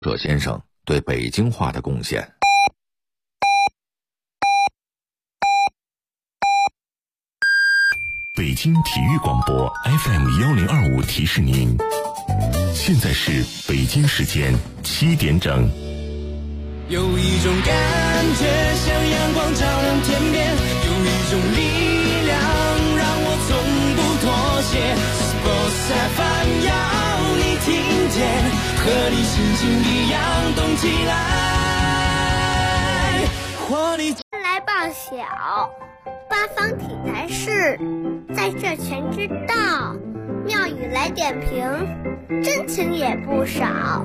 舍先生对北京话的贡献。 北京体育广播 FM1025 提示您，现在是北京时间7点整。 有一种感觉像阳光照亮天边，有一种力量让我从不妥协。Sports FM 要你听见，和你心情一样动起来，活力来报晓，八方体坛事，在这全知道。妙语来点评，真情也不少。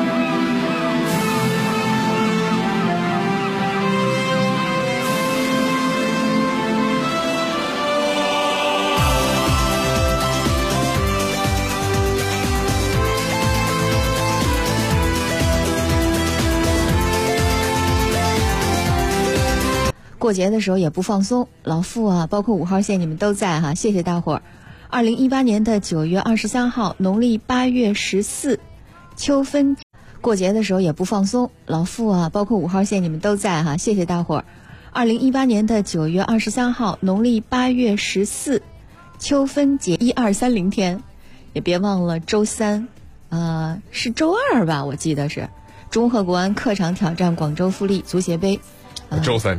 过节的时候也不放松，老傅啊，包括5号线你们都在哈，谢谢大伙儿。2018年的9月23号，农历8月14，秋分。过节的时候也不放松，老傅啊，包括5号线你们都在哈，谢谢大伙儿。2018年的9月23号，农历8月14，秋分节1230天，也别忘了周三，是周二吧？我记得是中赫国安客场挑战广州富力足协杯。 周三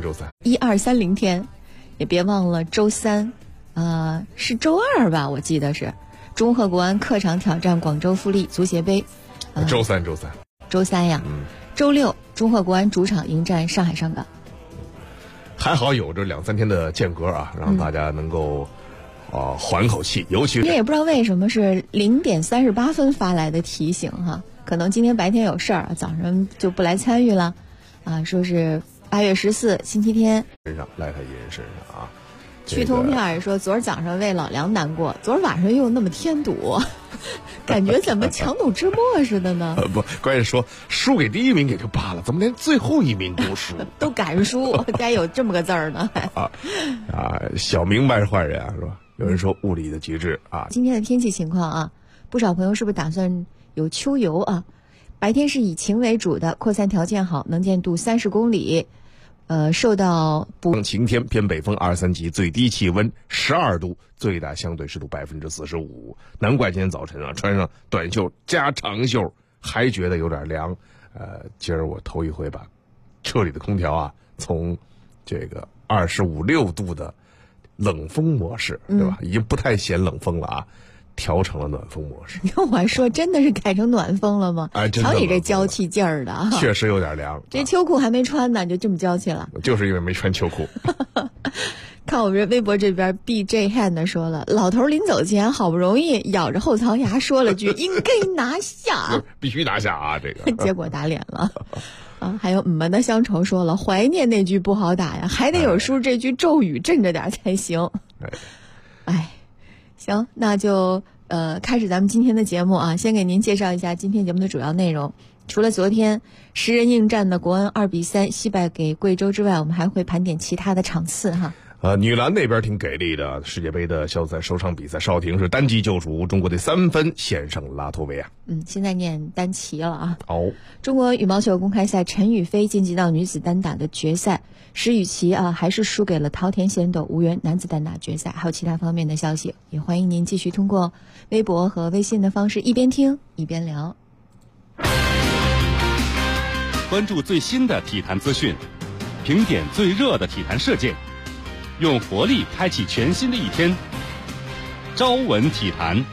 1230天，也别忘了周三，是周二吧？我记得是中赫国安客场挑战广州富力足协杯。 周三呀。周六中赫国安主场迎战上海上港。 还好有这2-3天的间隔啊，让大家能够缓口气，尤其是也不知道为什么是0点38分发来的提醒哈，可能今天白天有事儿，早上就不来参与了啊，说是8月14星期天身上赖他一人身上啊。 去通片说昨儿早上为老梁难过，昨儿晚上又那么添堵，感觉怎么强弩之末似的呢？ 不，关键说输给第1名也就罢了，怎么连最后1名都输？ 都敢输，该有这么个字儿呢？ 小明白是坏人啊，是吧？有人说物理的极致啊。 今天的天气情况啊，不少朋友是不是打算有秋游啊？白天是以晴为主的，扩散条件好，能见度30公里。受到晴天偏北风2、3级，最低气温12度，最大相对湿度45%。难怪今天早晨啊，穿上短袖加长袖还觉得有点凉。今儿我头一回把车里的空调啊，从这个25、6度的冷风模式，对吧？已经不太嫌冷风了啊。调成了暖风模式。 我还说真的是改成暖风了吗？瞧你这娇气劲儿的， 确实有点凉。 这秋裤还没穿呢，就这么娇气了。 就是因为没穿秋裤。 看我们微博这边 BJ Hand 说了，老头临走前好不容易咬着后槽牙说了句应该拿下， 必须拿下啊！这个结果打脸了。还有我们的乡愁说了，怀念那句不好打呀，还得有叔这句咒语镇着点才行。行，那就开始咱们今天的节目啊。先给您介绍一下今天节目的主要内容。除了昨天10人应战的国安2比3惜败给贵州之外，我们还会盘点其他的场次哈。 女篮那边挺给力的，世界杯的小组赛首场比赛，邵婷是单骑救赎，中国队3分险胜拉脱维亚。 现在念单骑了啊。中国羽毛球公开赛陈雨菲晋级到女子单打的决赛，石宇奇还是输给了桃田贤斗，无缘男子单打决赛。还有其他方面的消息，也欢迎您继续通过微博和微信的方式一边听一边聊。 关注最新的体坛资讯，评点最热的体坛事件，用活力开启全新的一天。朝闻体坛。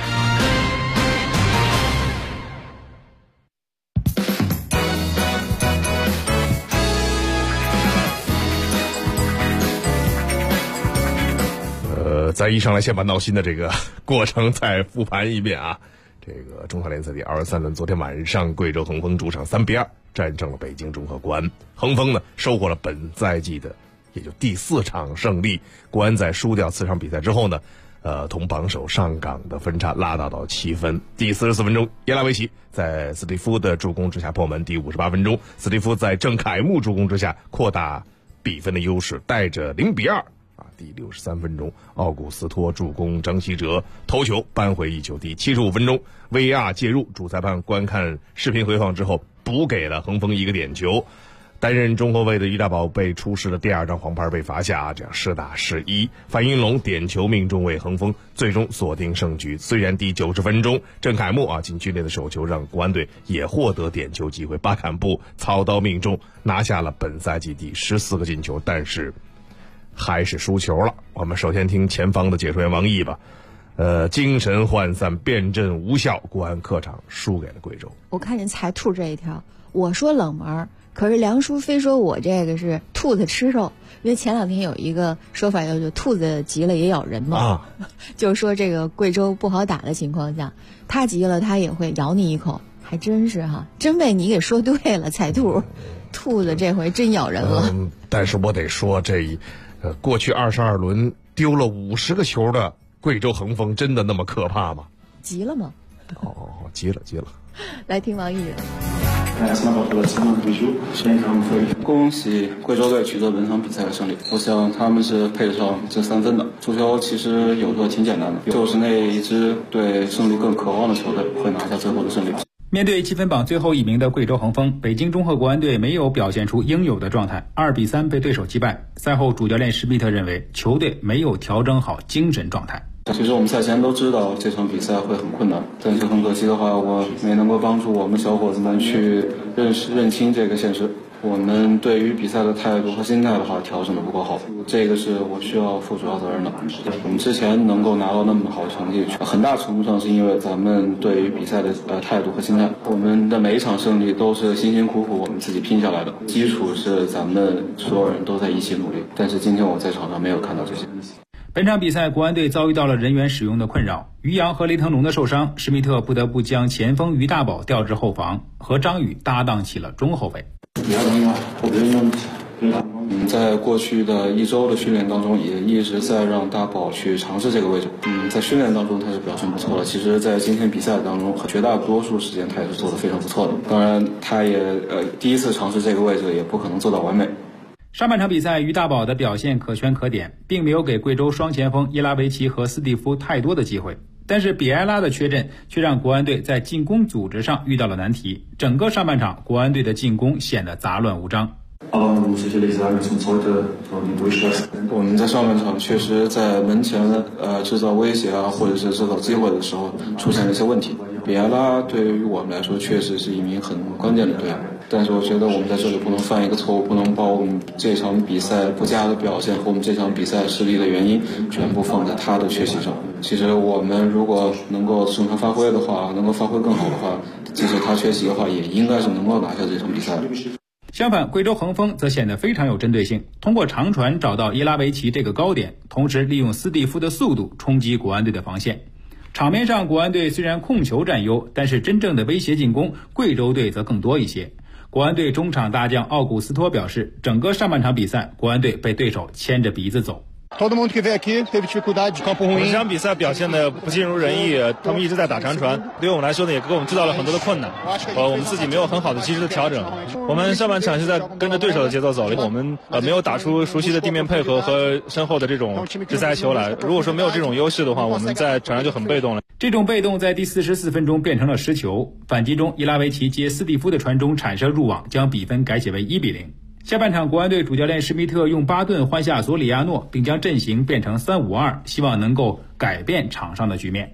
咱一上来先把闹心的这个过程再复盘一遍啊。这个中超联赛第23轮，昨天晚上贵州恒丰主场3比2战胜了北京中赫国安。恒丰呢收获了本赛季的也就第4场胜利。国安在输掉4场比赛之后呢，同榜首上港的分差拉大到7分。第44分钟，耶拉维奇在斯蒂夫的助攻之下破门。第58分钟，斯蒂夫在郑凯木助攻之下扩大比分的优势，带着0比2 第63分钟，奥古斯托助攻张稀哲头球扳回一球。第75分钟 VAR 介入，主裁判观看视频回放之后补给了恒丰一个点球。担任中后卫的于大宝被出示了第2张黄牌被罚下，这样10打11。范云龙点球命中为恒丰最终锁定胜局。虽然第90分钟郑凯木禁区内的手球让国安队也获得点球机会，巴坎布操刀命中拿下了本赛季第14个进球，但是还是输球了。我们首先听前方的解说员王毅吧。精神涣散，变阵无效，国安客场输给了贵州。 我看见彩兔这一条，我说冷门，可是梁叔非说我这个是兔子吃肉，因为前2天有一个说法叫做兔子急了也咬人嘛，就是说这个贵州不好打的情况下，他急了他也会咬你一口，还真是真被你给说对了，彩兔，兔子这回真咬人了。 但是我得说过去22轮丢了50个球的贵州恒丰真的那么可怕吗？ 急了吗？ 急了。 来听王毅。 恭喜贵州队取得本场比赛的胜利，我想他们是配得上这3分的。足球其实有时候挺简单的，就是那一支对胜利更渴望的球队会拿下最后的胜利。 面对积分榜最后1名的贵州恒丰，北京中赫国安队没有表现出应有的状态，2比3被对手击败。赛后主教练施密特认为球队没有调整好精神状态。 其实我们赛前都知道这场比赛会很困难，但是很可惜的话，我没能够帮助我们小伙子们去认清这个现实。我们对于比赛的态度和心态的话调整的不够好，这个是我需要负主要责任的。我们之前能够拿到那么好的成绩，很大程度上是因为咱们对于比赛的态度和心态。我们的每一场胜利都是辛辛苦苦我们自己拼下来的，基础是咱们所有人都在一起努力。但是今天我在场上没有看到这些。 本场比赛国安队遭遇到了人员使用的困扰，于洋和雷腾龙的受伤，施密特不得不将前锋于大宝调至后防，和张宇搭档起了中后卫。 在过去的1周的训练当中，也一直在让大宝去尝试这个位置。在训练当中他是表现不错的，其实在今天比赛当中绝大多数时间他也是做得非常不错的。当然他也第一次尝试这个位置，也不可能做到完美。 上半场比赛于大宝的表现可圈可点，并没有给贵州双前锋伊拉维奇和斯蒂夫太多的机会，但是比埃拉的缺阵却让国安队在进攻组织上遇到了难题。整个上半场国安队的进攻显得杂乱无章。 我们在上半场确实在门前制造威胁或者是制造机会的时候出现了一些问题。比埃拉对于我们来说确实是一名很关键的队员，但是我觉得我们在这里不能犯一个错误，不能把我们这场比赛不佳的表现和我们这场比赛失利的原因全部放在他的缺席上。其实我们如果能够正常发挥的话，能够发挥更好的话，即使他缺席的话，也应该是能够拿下这场比赛的。 相反，贵州恒丰则显得非常有针对性，通过长传找到伊拉维奇这个高点，同时利用斯蒂夫的速度冲击国安队的防线。场面上国安队虽然控球占优，但是真正的威胁进攻贵州队则更多一些。国安队中场大将奥古斯托表示，整个上半场比赛国安队被对手牵着鼻子走。 我们这场比赛表现的不尽如人意，他们一直在打长传，对于我们来说呢，也给我们制造了很多的困难。我们自己没有很好的及时的调整。我们上半场是在跟着对手的节奏走，我们没有打出熟悉的地面配合和身后的这种直塞球来。如果说没有这种优势的话，我们在场上就很被动了。 这种被动在第44分钟变成了失球，反击中伊拉维奇接斯蒂夫的传中产生入网，将比分改写为1比0。下半场国安队主教练施密特用巴顿换下佐里亚诺，并将阵型变成3-5-2，希望能够改变场上的局面。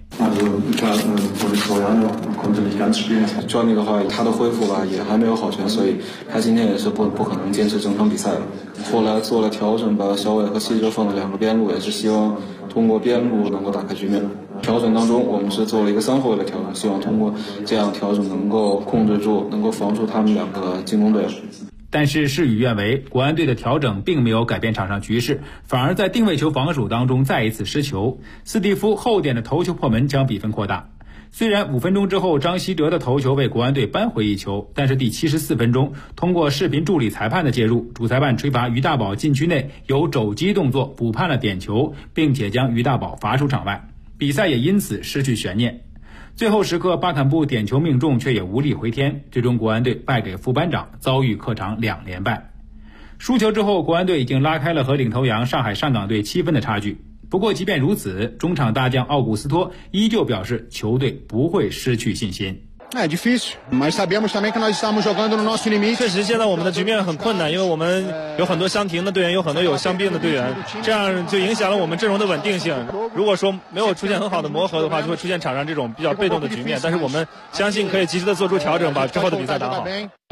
Johnny 的话，他的恢复也还没有好全，所以他今天也是不可能坚持整场比赛的。后来做了调整，把小伟和希哲放了2个边路，也是希望通过边路能够打开局面。调整当中我们是做了一个3后卫的调整，希望通过这样调整能够控制住，能够防住他们2个进攻队。 但是事与愿违，国安队的调整并没有改变场上局势，反而在定位球防守当中再一次失球。斯蒂夫后点的头球破门将比分扩大。虽然5分钟之后张稀哲的头球为国安队扳回一球，但是第74分钟通过视频助理裁判的介入，主裁判吹罚于大宝禁区内有肘击动作，补判了点球，并且将于大宝罚出场外，比赛也因此失去悬念。最后时刻巴坎布点球命中，却也无力回天，最终国安队败给副班长，遭遇客场2连败。 输球之后，国安队已经拉开了和领头羊上海上港队7分的差距。不过即便如此，中场大将奥古斯托依旧表示球队不会失去信心。 É difícil, mas sabemos também que nós estamos jogando no nosso limite. 确实，现在我们的局面很困难，因为我们有很多伤停的队员，有很多有伤病的队员，这样就影响了我们阵容的稳定性。如果说没有出现很好的磨合的话，就会出现场上这种比较被动的局面。但是我们相信可以及时的做出调整，把之后的比赛打好。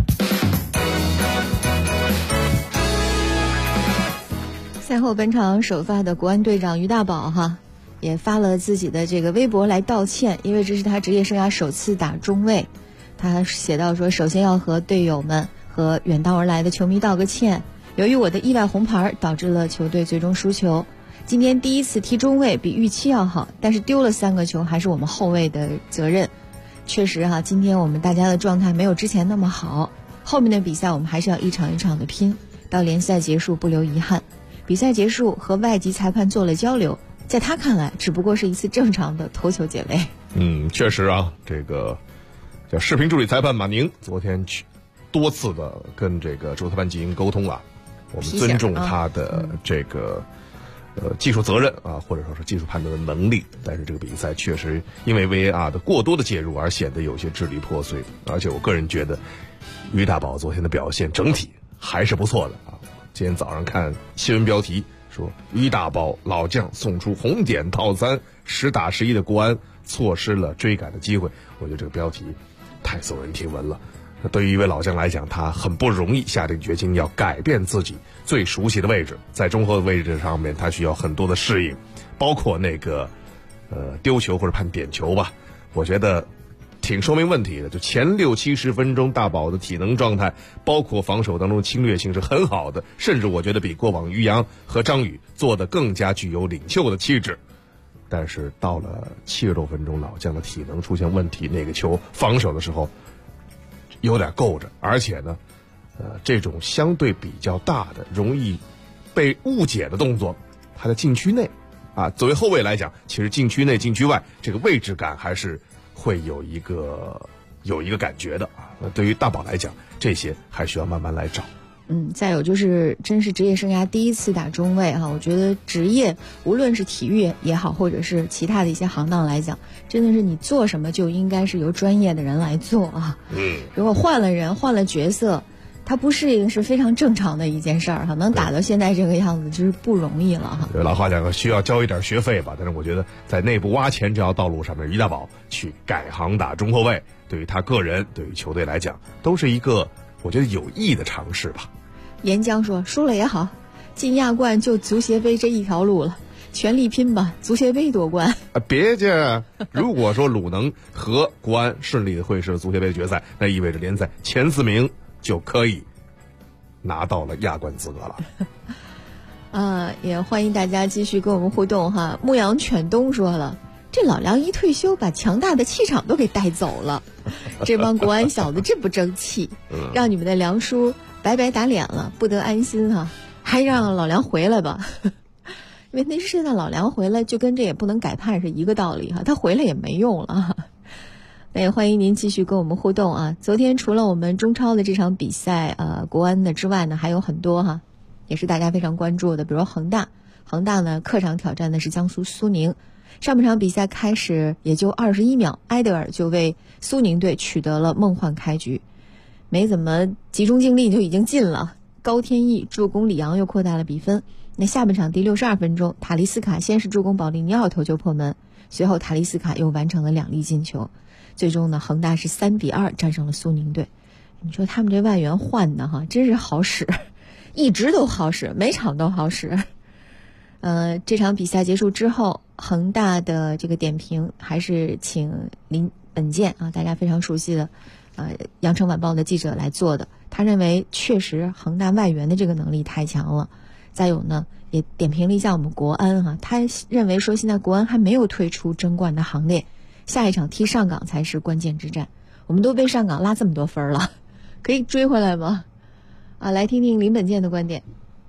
赛后本场首发的国安队长于大宝也发了自己的这个微博来道歉，因为这是他职业生涯首次打中卫。他写到说，首先要和队友们和远道而来的球迷道个歉，由于我的意外红牌导致了球队最终输球。今天第一次踢中卫比预期要好，但是丢了3个球还是我们后卫的责任。确实今天我们大家的状态没有之前那么好，后面的比赛我们还是要一场一场的拼，到联赛结束不留遗憾。比赛结束和外籍裁判做了交流，在他看来只不过是一次正常的头球解围。 确实这个叫视频助理裁判马宁昨天多次的跟这个主裁判进行沟通我们尊重他的这个技术责任或者说是技术判断的能力，但是这个比赛确实因为 VAR 的过多的介入而显得有些支离破碎，而且我个人觉得于大宝昨天的表现整体还是不错的今天早上看新闻标题说，于大宝老将送出红点套餐，10打11的国安错失了追赶的机会。我觉得这个标题太耸人听闻了。对于一位老将来讲，他很不容易下定决心要改变自己最熟悉的位置，在中后的位置上面他需要很多的适应，包括那个丢球或者判点球吧。我觉得挺说明问题的，就前60-70分钟大宝的体能状态包括防守当中的侵略性是很好的，甚至我觉得比过往于洋和张宇做得更加具有领袖的气质。但是到了70多分钟，老将的体能出现问题，那个球防守的时候有点够着，而且呢这种相对比较大的容易被误解的动作还在禁区内作为后卫来讲，其实禁区内禁区外这个位置感还是会有一个感觉的对于大宝来讲，这些还需要慢慢来找。 再有就是真是职业生涯第一次打中卫我觉得职业无论是体育也好，或者是其他的一些行当来讲，真的是你做什么就应该是由专业的人来做如果换了人换了角色，他不适应是非常正常的一件事儿能打到现在这个样子就是不容易了老话讲需要交一点学费吧，但是我觉得在内部挖钱这条道路上面，于大宝去改行打中后卫，对于他个人对于球队来讲都是一个我觉得有益的尝试吧。 岩浆说，输了也好，进亚冠就足协杯这一条路了，全力拼吧，足协杯夺冠别介，如果说鲁能和国安顺利的会师足协杯决赛，那意味着联赛前4名就可以拿到了亚冠资格了也欢迎大家继续跟我们互动牧羊犬东说了，这老梁一退休把强大的气场都给带走了这帮国安小子真不争气让你们的梁叔白白打脸了，不得安心还让老梁回来吧因为那是现在老梁回来就跟这也不能改判是一个道理他回来也没用了那也欢迎您继续跟我们互动昨天除了我们中超的这场比赛国安的之外呢，还有很多也是大家非常关注的，比如恒大呢客场挑战的是江苏苏宁，上半场比赛开始也就21秒，埃德尔就为苏宁队取得了梦幻开局，没怎么集中精力就已经进了，高天意助攻里昂又扩大了比分。那下半场第62分钟，塔利斯卡先是助攻保利尼奥头球破门，随后塔利斯卡又完成了2粒进球，最终呢恒大是3-2战胜了苏宁队。你说他们这外援换的真是好使，一直都好使，每场都好使。这场比赛结束之后，恒大的这个点评还是请林本健大家非常熟悉的羊城晚报的记者来做的。他认为确实恒大外援的这个能力太强了，再有呢也点评了一下我们国安他认为说现在国安还没有退出争冠的行列，下一场踢上港才是关键之战，我们都被上港拉这么多分了，可以追回来吗？来听听林本健的观点。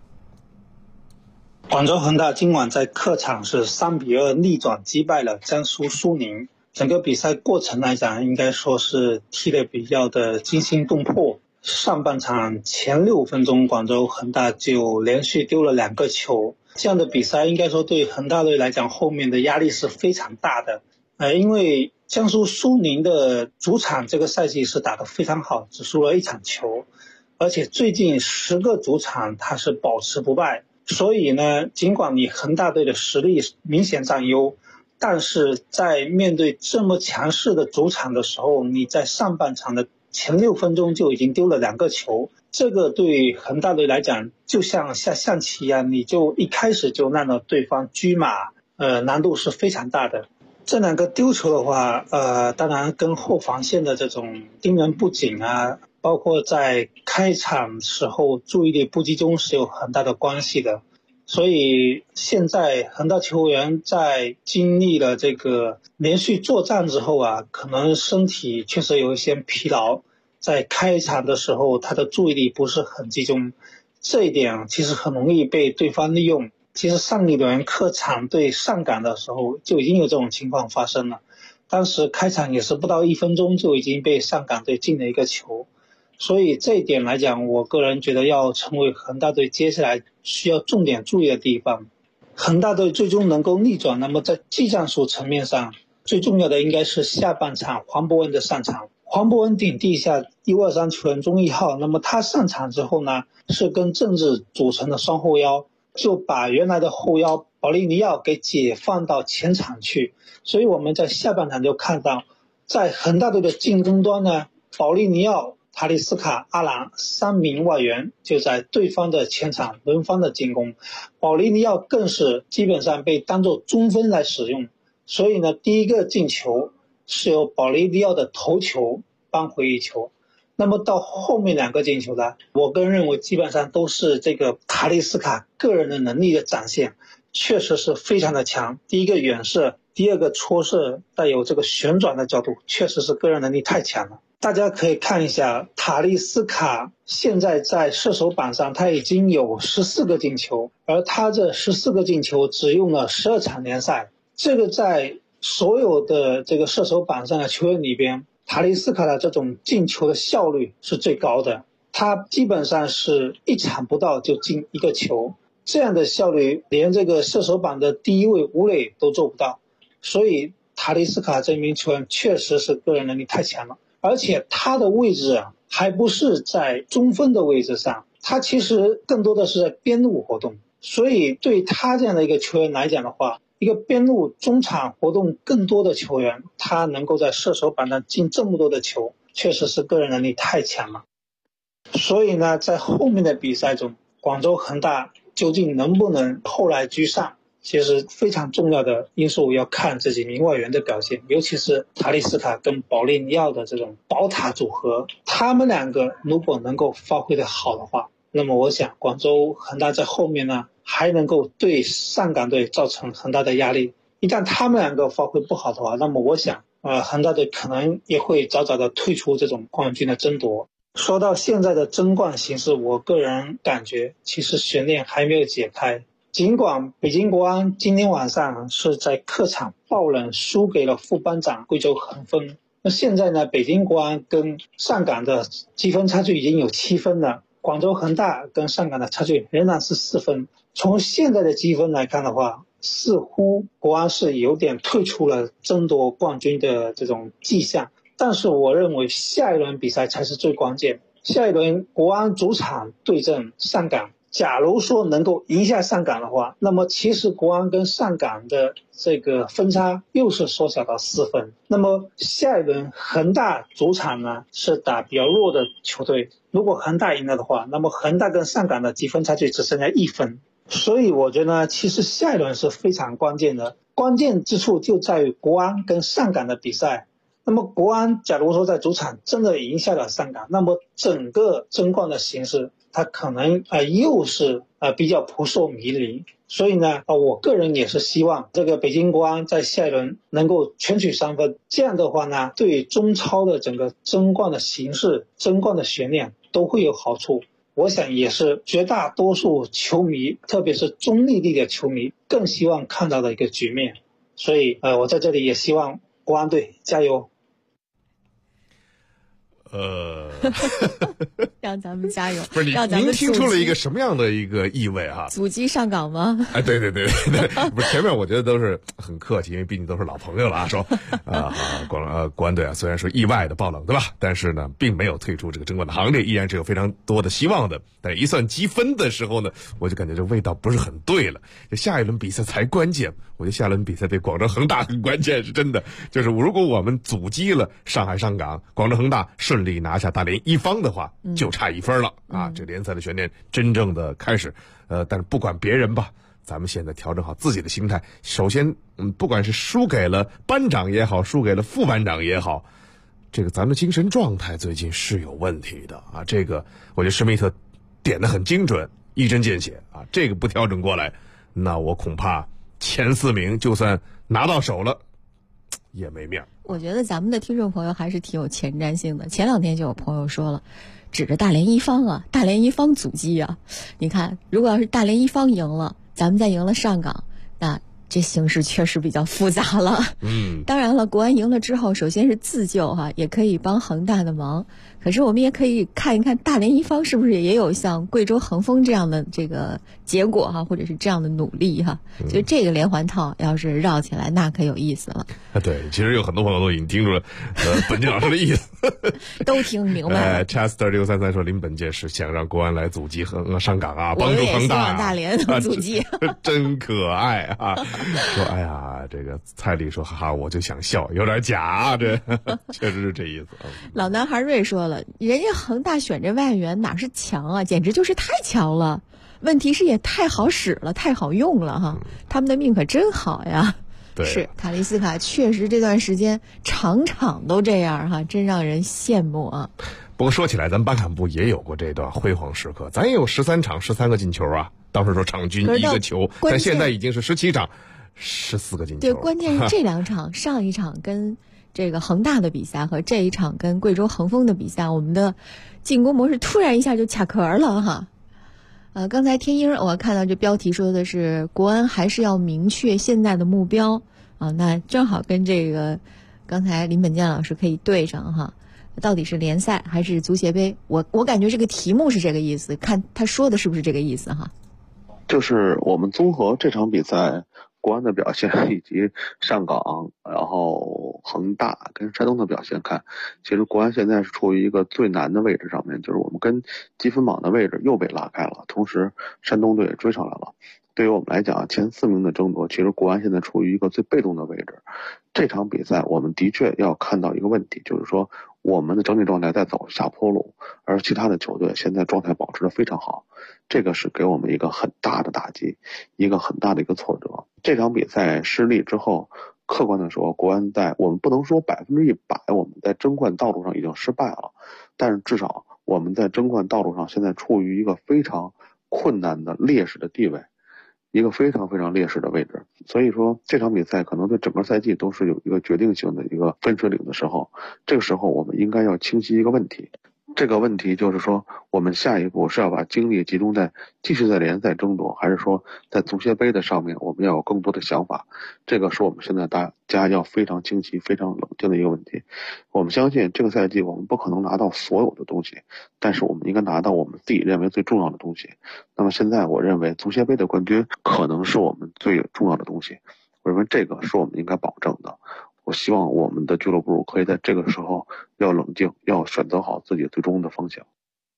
广州恒大今晚在客场是3-2逆转击败了江苏苏宁，整个比赛过程来讲应该说是踢得比较的惊心动魄， 上半场前6分钟，广州恒大就连续丢了2个球。这样的比赛应该说对恒大队来讲，后面的压力是非常大的。因为江苏苏宁的主场这个赛季是打得非常好，只输了1场球，而且最近10个主场它是保持不败。所以呢，尽管你恒大队的实力明显占优，但是在面对这么强势的主场的时候，你在上半场的前6分钟就已经丢了2个球，这个对恒大队来讲就像下象棋一样，你就一开始就让到对方车马，难度是非常大的。这2个丢球的话，当然跟后防线的这种盯人不紧啊，包括在开场时候注意力不集中是有很大的关系的。所以现在恒大球员在经历了这个连续作战之后啊，可能身体确实有一些疲劳，在开场的时候他的注意力不是很集中，这一点其实很容易被对方利用。其实上一轮客场对上港的时候就已经有这种情况发生了，当时开场也是不到1分钟就已经被上港队进了1个球。所以这一点来讲，我个人觉得要成为恒大队接下来需要重点注意的地方。恒大队最终能够逆转，那么在技战术层面上最重要的应该是下半场黄博文的上场。黄博文顶替下U23球员钟义浩，那么他上场之后呢，是跟郑智组成的双后腰，就把原来的后腰保利尼奥给解放到前场去。所以我们在下半场就看到，在恒大队的进攻端呢，保利尼奥、塔利斯卡、阿兰3名外援就在对方的前场轮番的进攻，保利尼奥更是基本上被当作中锋来使用。所以呢，第一个进球是由保利尼奥的头球扳回一球。那么到后面2个进球呢，我个人认为基本上都是这个塔利斯卡个人的能力的展现，确实是非常的强。第一个远射，第二个戳射带有这个旋转的角度，确实是个人能力太强了。大家可以看一下塔利斯卡现在在射手榜上他已经有14个进球，而他这14个进球只用了12场联赛，这个在所有的这个射手榜上的球员里边，塔利斯卡的这种进球的效率是最高的，他基本上是1场不到就进1个球，这样的效率连这个射手榜的第1位吴磊都做不到。所以塔利斯卡这名球员确实是个人能力太强了，而且他的位置啊还不是在中锋的位置上，他其实更多的是在边路活动。所以对他这样的一个球员来讲的话，一个边路中场活动更多的球员，他能够在射手榜上进这么多的球，确实是个人能力太强了。所以呢，在后面的比赛中，广州恒大究竟能不能后来居上，其实非常重要的因素要看这几名外援的表现，尤其是塔利斯卡跟保利尼奥的这种宝塔组合，他们2个如果能够发挥的好的话，那么我想广州恒大在后面呢还能够对上港队造成很大的压力。一旦他们2个发挥不好的话，那么我想恒大队可能也会早早的退出这种冠军的争夺。说到现在的争冠形势，我个人感觉其实悬念还没有解开。尽管北京国安今天晚上是在客场爆冷输给了副班长贵州恒丰，那现在呢，北京国安跟上港的积分差距已经有7分了，广州恒大跟上港的差距仍然是4分。从现在的积分来看的话，似乎国安是有点退出了争夺冠军的这种迹象。但是我认为下一轮比赛才是最关键。下一轮国安主场对阵上港，假如说能够赢下上港的话，那么其实国安跟上港的这个分差又是缩小到4分。那么下一轮恒大主场呢是打比较弱的球队，如果恒大赢了的话，那么恒大跟上港的积分差距只剩下1分。所以我觉得其实下一轮是非常关键的，关键之处就在于国安跟上港的比赛。那么国安假如说在主场真的赢下了上港，那么整个争冠的形势它可能又是比较扑朔迷离。所以呢我个人也是希望这个北京国安在下一轮能够全取3分，这样的话呢，对中超的整个争冠的形势、争冠的悬念都会有好处。我想也是绝大多数球迷，特别是中立地的球迷更希望看到的一个局面。所以我在这里也希望国安队加油。 让咱们加油。 不是您听出了一个什么样的一个意味啊？ 阻击上岗吗？ 哎，对，不是前面我觉得都是很客气，因为毕竟都是老朋友了啊。说国安队啊，虽然说意外的爆冷，对吧？但是呢，并没有退出这个争冠的行列，依然是有非常多的希望的。但一算积分的时候呢，我就感觉这味道不是很对了。这下一轮比赛才关键，我觉得下一轮比赛对广州恒大很关键，是真的。就是如果我们阻击了上海上港，广州恒大顺利拿下大连一方的话，就差1分了啊！这联赛的悬念真正的开始。但是不管别人吧，咱们现在调整好自己的心态。首先，不管是输给了班长也好，输给了副班长也好，这个咱们的精神状态最近是有问题的啊！这个我觉得施密特点得很精准，一针见血啊！这个不调整过来，那我恐怕前4名就算拿到手了，也没面。 我觉得咱们的听众朋友还是挺有前瞻性的。前2天就有朋友说了，指着大连一方啊，大连一方阻击啊。你看，如果要是大连一方赢了，咱们再赢了上港，那这形势确实比较复杂了。当然了，国安赢了之后，首先是自救哈，也可以帮恒大的忙。可是我们也可以看一看大连一方是不是也有像贵州恒丰这样的这个结果哈，或者是这样的努力哈。就这个连环套要是绕起来，那可有意思了。 对，其实有很多朋友都已经听出了本杰老师的意思， 都听明白了。 Chester 633说，林本杰是想让国安来阻击上港啊，帮助恒大。 我也希望大连能阻击， 真可爱啊！说哎呀，这个蔡丽说哈哈，我就想笑，有点假啊，这确实是这意思。 老男孩瑞说了，人家恒大选这外援哪是强啊，简直就是太强了。问题是也太好使了，太好用了哈，他们的命可真好呀。 对， 是塔利斯卡确实这段时间场场都这样哈，真让人羡慕啊。 不过说起来，咱们巴坎布也有过这段辉煌时刻，咱也有13场13个进球啊。当时说场均1个球，但现在已经是17场14个进球。 对，关键是这2场，上一场跟这个恒大的比赛和这一场跟贵州恒丰的比赛，我们的进攻模式突然一下就卡壳了哈。刚才天鹰我看到这标题说的是国安还是要明确现在的目标啊，那正好跟这个刚才林本健老师可以对上哈。到底是联赛还是足协杯？我感觉这个题目是这个意思，看他说的是不是这个意思哈。 就是我们综合这场比赛国安的表现以及上港，然后恒大跟山东的表现看，其实国安现在是处于一个最难的位置上面，就是我们跟积分榜的位置又被拉开了，同时山东队也追上来了。对于我们来讲，前4名的争夺，其实国安现在处于一个最被动的位置。这场比赛我们的确要看到一个问题，就是说我们的整体状态在走下坡路，而其他的球队现在状态保持得非常好，这个是给我们一个很大的打击，一个很大的一个挫折。这场比赛失利之后，客观的说，国安我们不能说100%我们在争冠道路上已经失败了，但是至少我们在争冠道路上现在处于一个非常困难的劣势的地位，一个非常非常劣势的位置。所以说这场比赛可能对整个赛季都是有一个决定性的一个分水岭的时候，这个时候我们应该要清晰一个问题，这个问题就是说我们下一步是要把精力集中在继续在联赛争夺，还是说在足协杯的上面我们要有更多的想法，这个是我们现在大家要非常清晰非常冷静的一个问题。我们相信这个赛季我们不可能拿到所有的东西，但是我们应该拿到我们自己认为最重要的东西。那么现在我认为足协杯的冠军可能是我们最重要的东西，我认为这个是我们应该保证的。我希望我们的俱乐部可以在这个时候要冷静，要选择好自己最终的方向。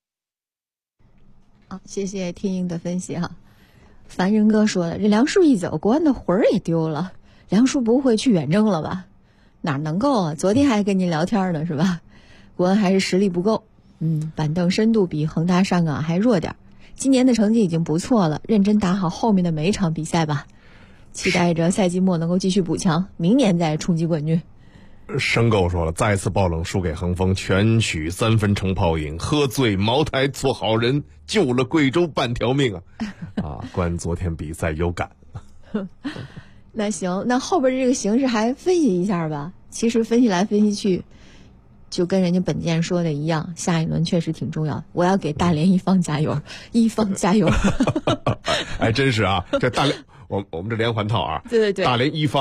好，谢谢天鹰的分析哈。凡人哥说了，这梁叔一走，国安的魂儿也丢了。梁叔不会去远征了吧？哪能够啊？昨天还跟您聊天呢，是吧？国安还是实力不够，板凳深度比恒大上港还弱点。今年的成绩已经不错了，认真打好后面的每一场比赛吧。期待着赛季末能够继续补强，明年再冲击冠军。 申购说了，再次爆冷输给恒丰，全取3分成泡影，喝醉茅台做好人，救了贵州半条命啊！关昨天比赛有感。 那行，那后边这个形势还分析一下吧。其实分析来分析去，就跟人家本健说的一样，下一轮确实挺重要。我要给大连一方加油，一方加油。 哎，真是啊，这大连。我们这连环套啊， 对， 大连一方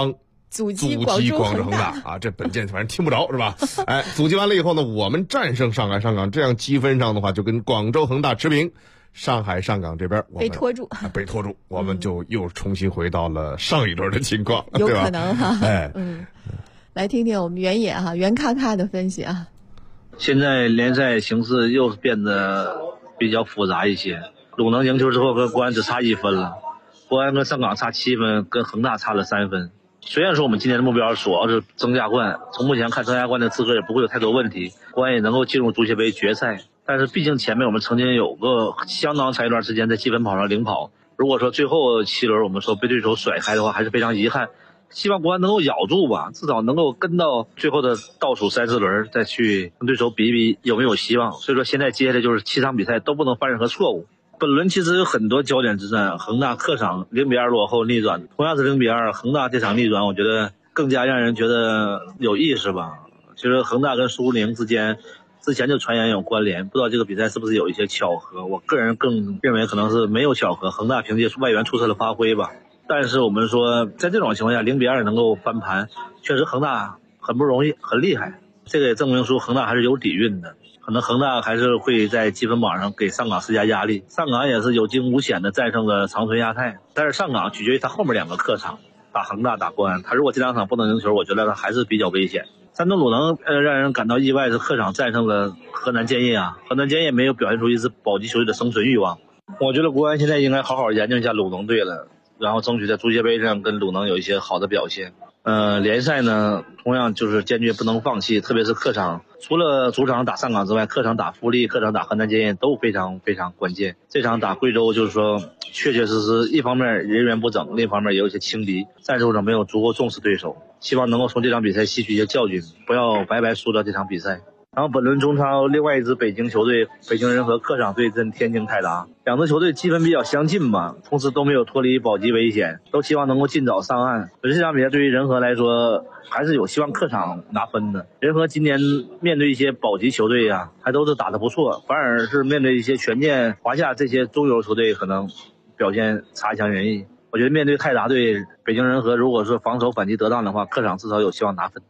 阻击广州恒大啊，这本届反正听不着是吧？哎，阻击完了以后呢，我们战胜上海上港，这样积分上的话就跟广州恒大持平。上海上港这边我们被拖住， 我们就又重新回到了上一轮的情况， 有可能哈。 哎， 来听听我们原野哈袁咔咔的分析啊。 现在联赛形势又变得比较复杂一些，鲁能赢球之后跟国安只差1分了，国安跟上港差7分，跟恒大差了3分。虽然说我们今年的目标主要是争亚冠，从目前看争亚冠的资格也不会有太多问题，国安也能够进入足协杯决赛。但是毕竟前面我们曾经有个相当长一段时间在积分榜上领跑，如果说最后7轮我们说被对手甩开的话，还是非常遗憾。希望国安能够咬住吧，至少能够跟到最后的倒数3、4轮再去跟对手比一比有没有希望。所以说现在接下来就是7场比赛都不能犯任何错误。本轮其实有很多焦点之战，恒大客场0-2落后逆转，同样是0-2，恒大这场逆转我觉得更加让人觉得有意思吧。其实恒大跟苏宁之间之前就传言有关联，不知道这个比赛是不是有一些巧合，我个人更认为可能是没有巧合，恒大凭借外援出色的发挥吧。但是我们说在这种情况下0-2能够翻盘，确实恒大很不容易，很厉害，这个也证明出恒大还是有底蕴的。可能恒大还是会在积分榜上给上港施加压力，上港也是有惊无险的战胜了长春亚泰，但是上港取决于他后面2个客场，打恒大打国安，他如果这2场不能赢球，我觉得他还是比较危险。山东鲁能让人感到意外是客场战胜了河南建业啊，河南建业没有表现出一支保级球队的生存欲望。我觉得国安现在应该好好研究一下鲁能队了，然后争取在足协杯上跟鲁能有一些好的表现。联赛呢同样就是坚决不能放弃，特别是客场，除了主场打上港之外，客场打富力、客场打河南建业都非常非常关键。这场打贵州就是说确确实实一方面人员不整，另一方面也有一些轻敌，战术上没有足够重视对手，希望能够从这场比赛吸取一些教训，不要白白输掉这场比赛。然后本轮中超另外一支北京球队北京人和客场对阵天津泰达，2支球队积分比较相近吧，同时都没有脱离保级危险，都希望能够尽早上岸。可是这场比赛对于人和来说还是有希望客场拿分的，人和今年面对一些保级球队啊还都是打得不错，反而是面对一些权健、华夏这些中游球队可能表现差强人意。我觉得面对泰达队，北京人和如果说防守反击得当的话，客场至少有希望拿分。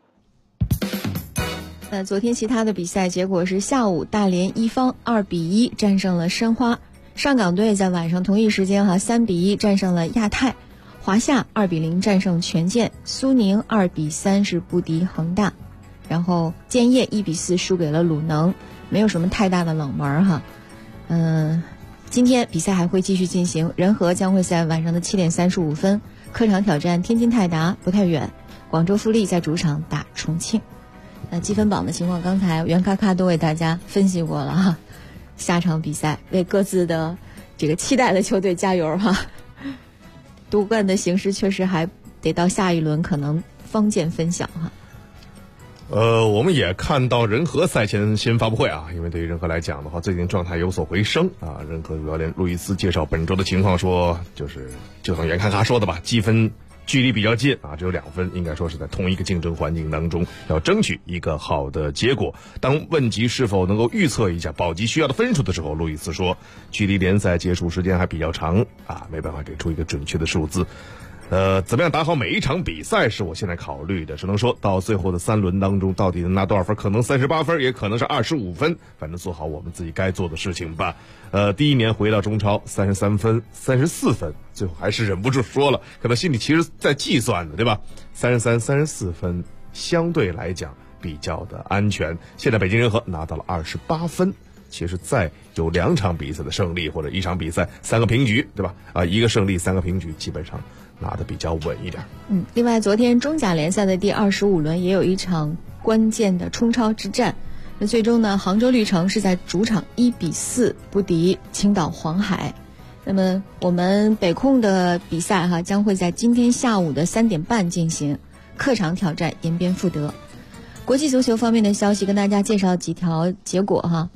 昨天其他的比赛结果是下午大连一方2-1战胜了申花，上港队在晚上同一时间3-1战胜了亚泰，华夏2-0战胜权健，苏宁2-3是不敌恒大，然后建业1-4输给了鲁能，没有什么太大的冷门哈。今天比赛还会继续进行，人和将会在晚上的7点35分客场挑战天津泰达，不太远，广州富力在主场打重庆。积分榜的情况刚才袁咔咔都为大家分析过了哈，下场比赛为各自的这个期待的球队加油哈。夺冠的形势确实还得到下一轮可能方见分晓哈。 我们也看到人和赛前新发布会啊，因为对于人和来讲的话，最近状态有所回升啊。人和主教练路易斯介绍本周的情况说，就像袁咔咔说的吧，积分距离比较近啊，只有2分，应该说是在同一个竞争环境当中，要争取一个好的结果。当问及是否能够预测一下保级需要的分数的时候，路易斯说，距离联赛结束时间还比较长啊，没办法给出一个准确的数字。怎么样打好每一场比赛是我现在考虑的，只能说到最后的3轮当中，到底能拿多少分？可能38分，也可能是25分，反正做好我们自己该做的事情吧。第一年回到中超33分、34分，最后还是忍不住说了，可能心里其实在计算的，对吧？33、34分相对来讲比较的安全。现在北京人和拿到了28分。其实再有2场比赛的胜利，或者1场比赛3个平局，对吧？1个胜利3个平局，基本上拿得比较稳一点。 另外昨天中甲联赛的第25轮也有一场关键的冲超之战，那最终呢，杭州绿城是在主场1-4不敌青岛黄海。那么我们北控的比赛将会在今天下午的3点半进行，客场挑战延边富德。国际足球方面的消息跟大家介绍几条结果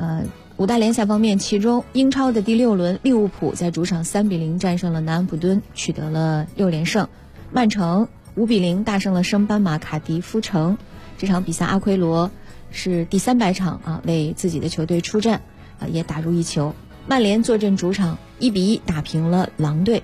5大联赛方面，其中英超的第6轮，利物浦在主场3-0战胜了南安普敦，取得了6连胜。曼城5-0大胜了升班马卡迪夫城。这场比赛阿奎罗是第300场为自己的球队出战也打入1球。曼联坐镇主场1-1打平了狼队。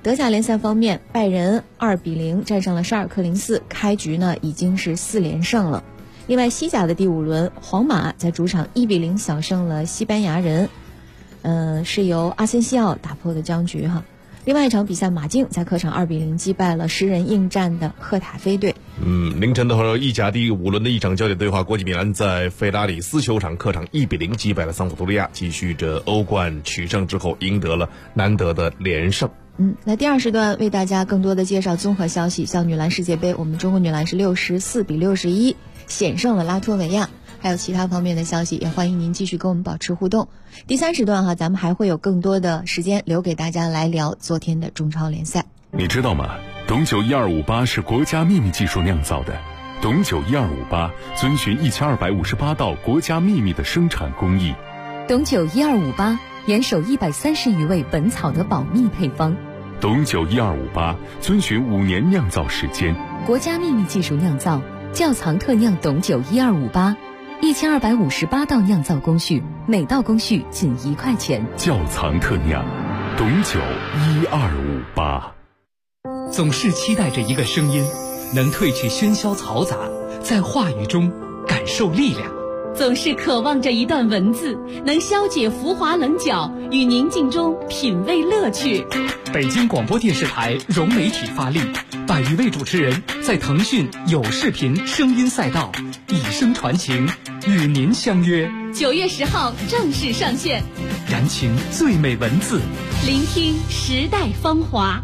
德甲联赛方面，拜仁2-0战胜了沙尔克04，开局呢已经是4连胜了。另外，西甲的第5轮，皇马在主场1-0小胜了西班牙人，是由阿森西奥打破的僵局哈。另外一场比赛，马竞在客场2-0击败了10人应战的赫塔菲队。 凌晨的时候，意甲第5轮的一场焦点对话，国际米兰在费拉里斯球场客场1-0击败了桑普多利亚，继续着欧冠取胜之后，赢得了难得的连胜。 那第2时段为大家更多的介绍综合消息，像女篮世界杯，我们中国女篮是64-61险胜了拉脱维亚，还有其他方面的消息，也欢迎您继续跟我们保持互动。第3时段咱们还会有更多的时间留给大家来聊昨天的中超联赛。 你知道吗？董酒1258是国家秘密技术酿造的，董酒1258遵循1258道国家秘密的生产工艺。 董酒1258严守130余位本草的保密配方。 董酒1258遵循5年酿造时间， 国家秘密技术酿造，窖藏特酿董酒1258，1258道酿造工序，每道工序仅1块钱。 窖藏特酿，董酒1258。 总是期待着一个声音，能褪去喧嚣嘈杂，在话语中感受力量。 总是渴望着一段文字，能消解浮华棱角，与宁静中品味乐趣。 北京广播电视台融媒体发力，100余位主持人在腾讯有视频声音赛道以声传情，与您相约。 9月10号正式上线， 燃情最美文字， 聆听时代芳华。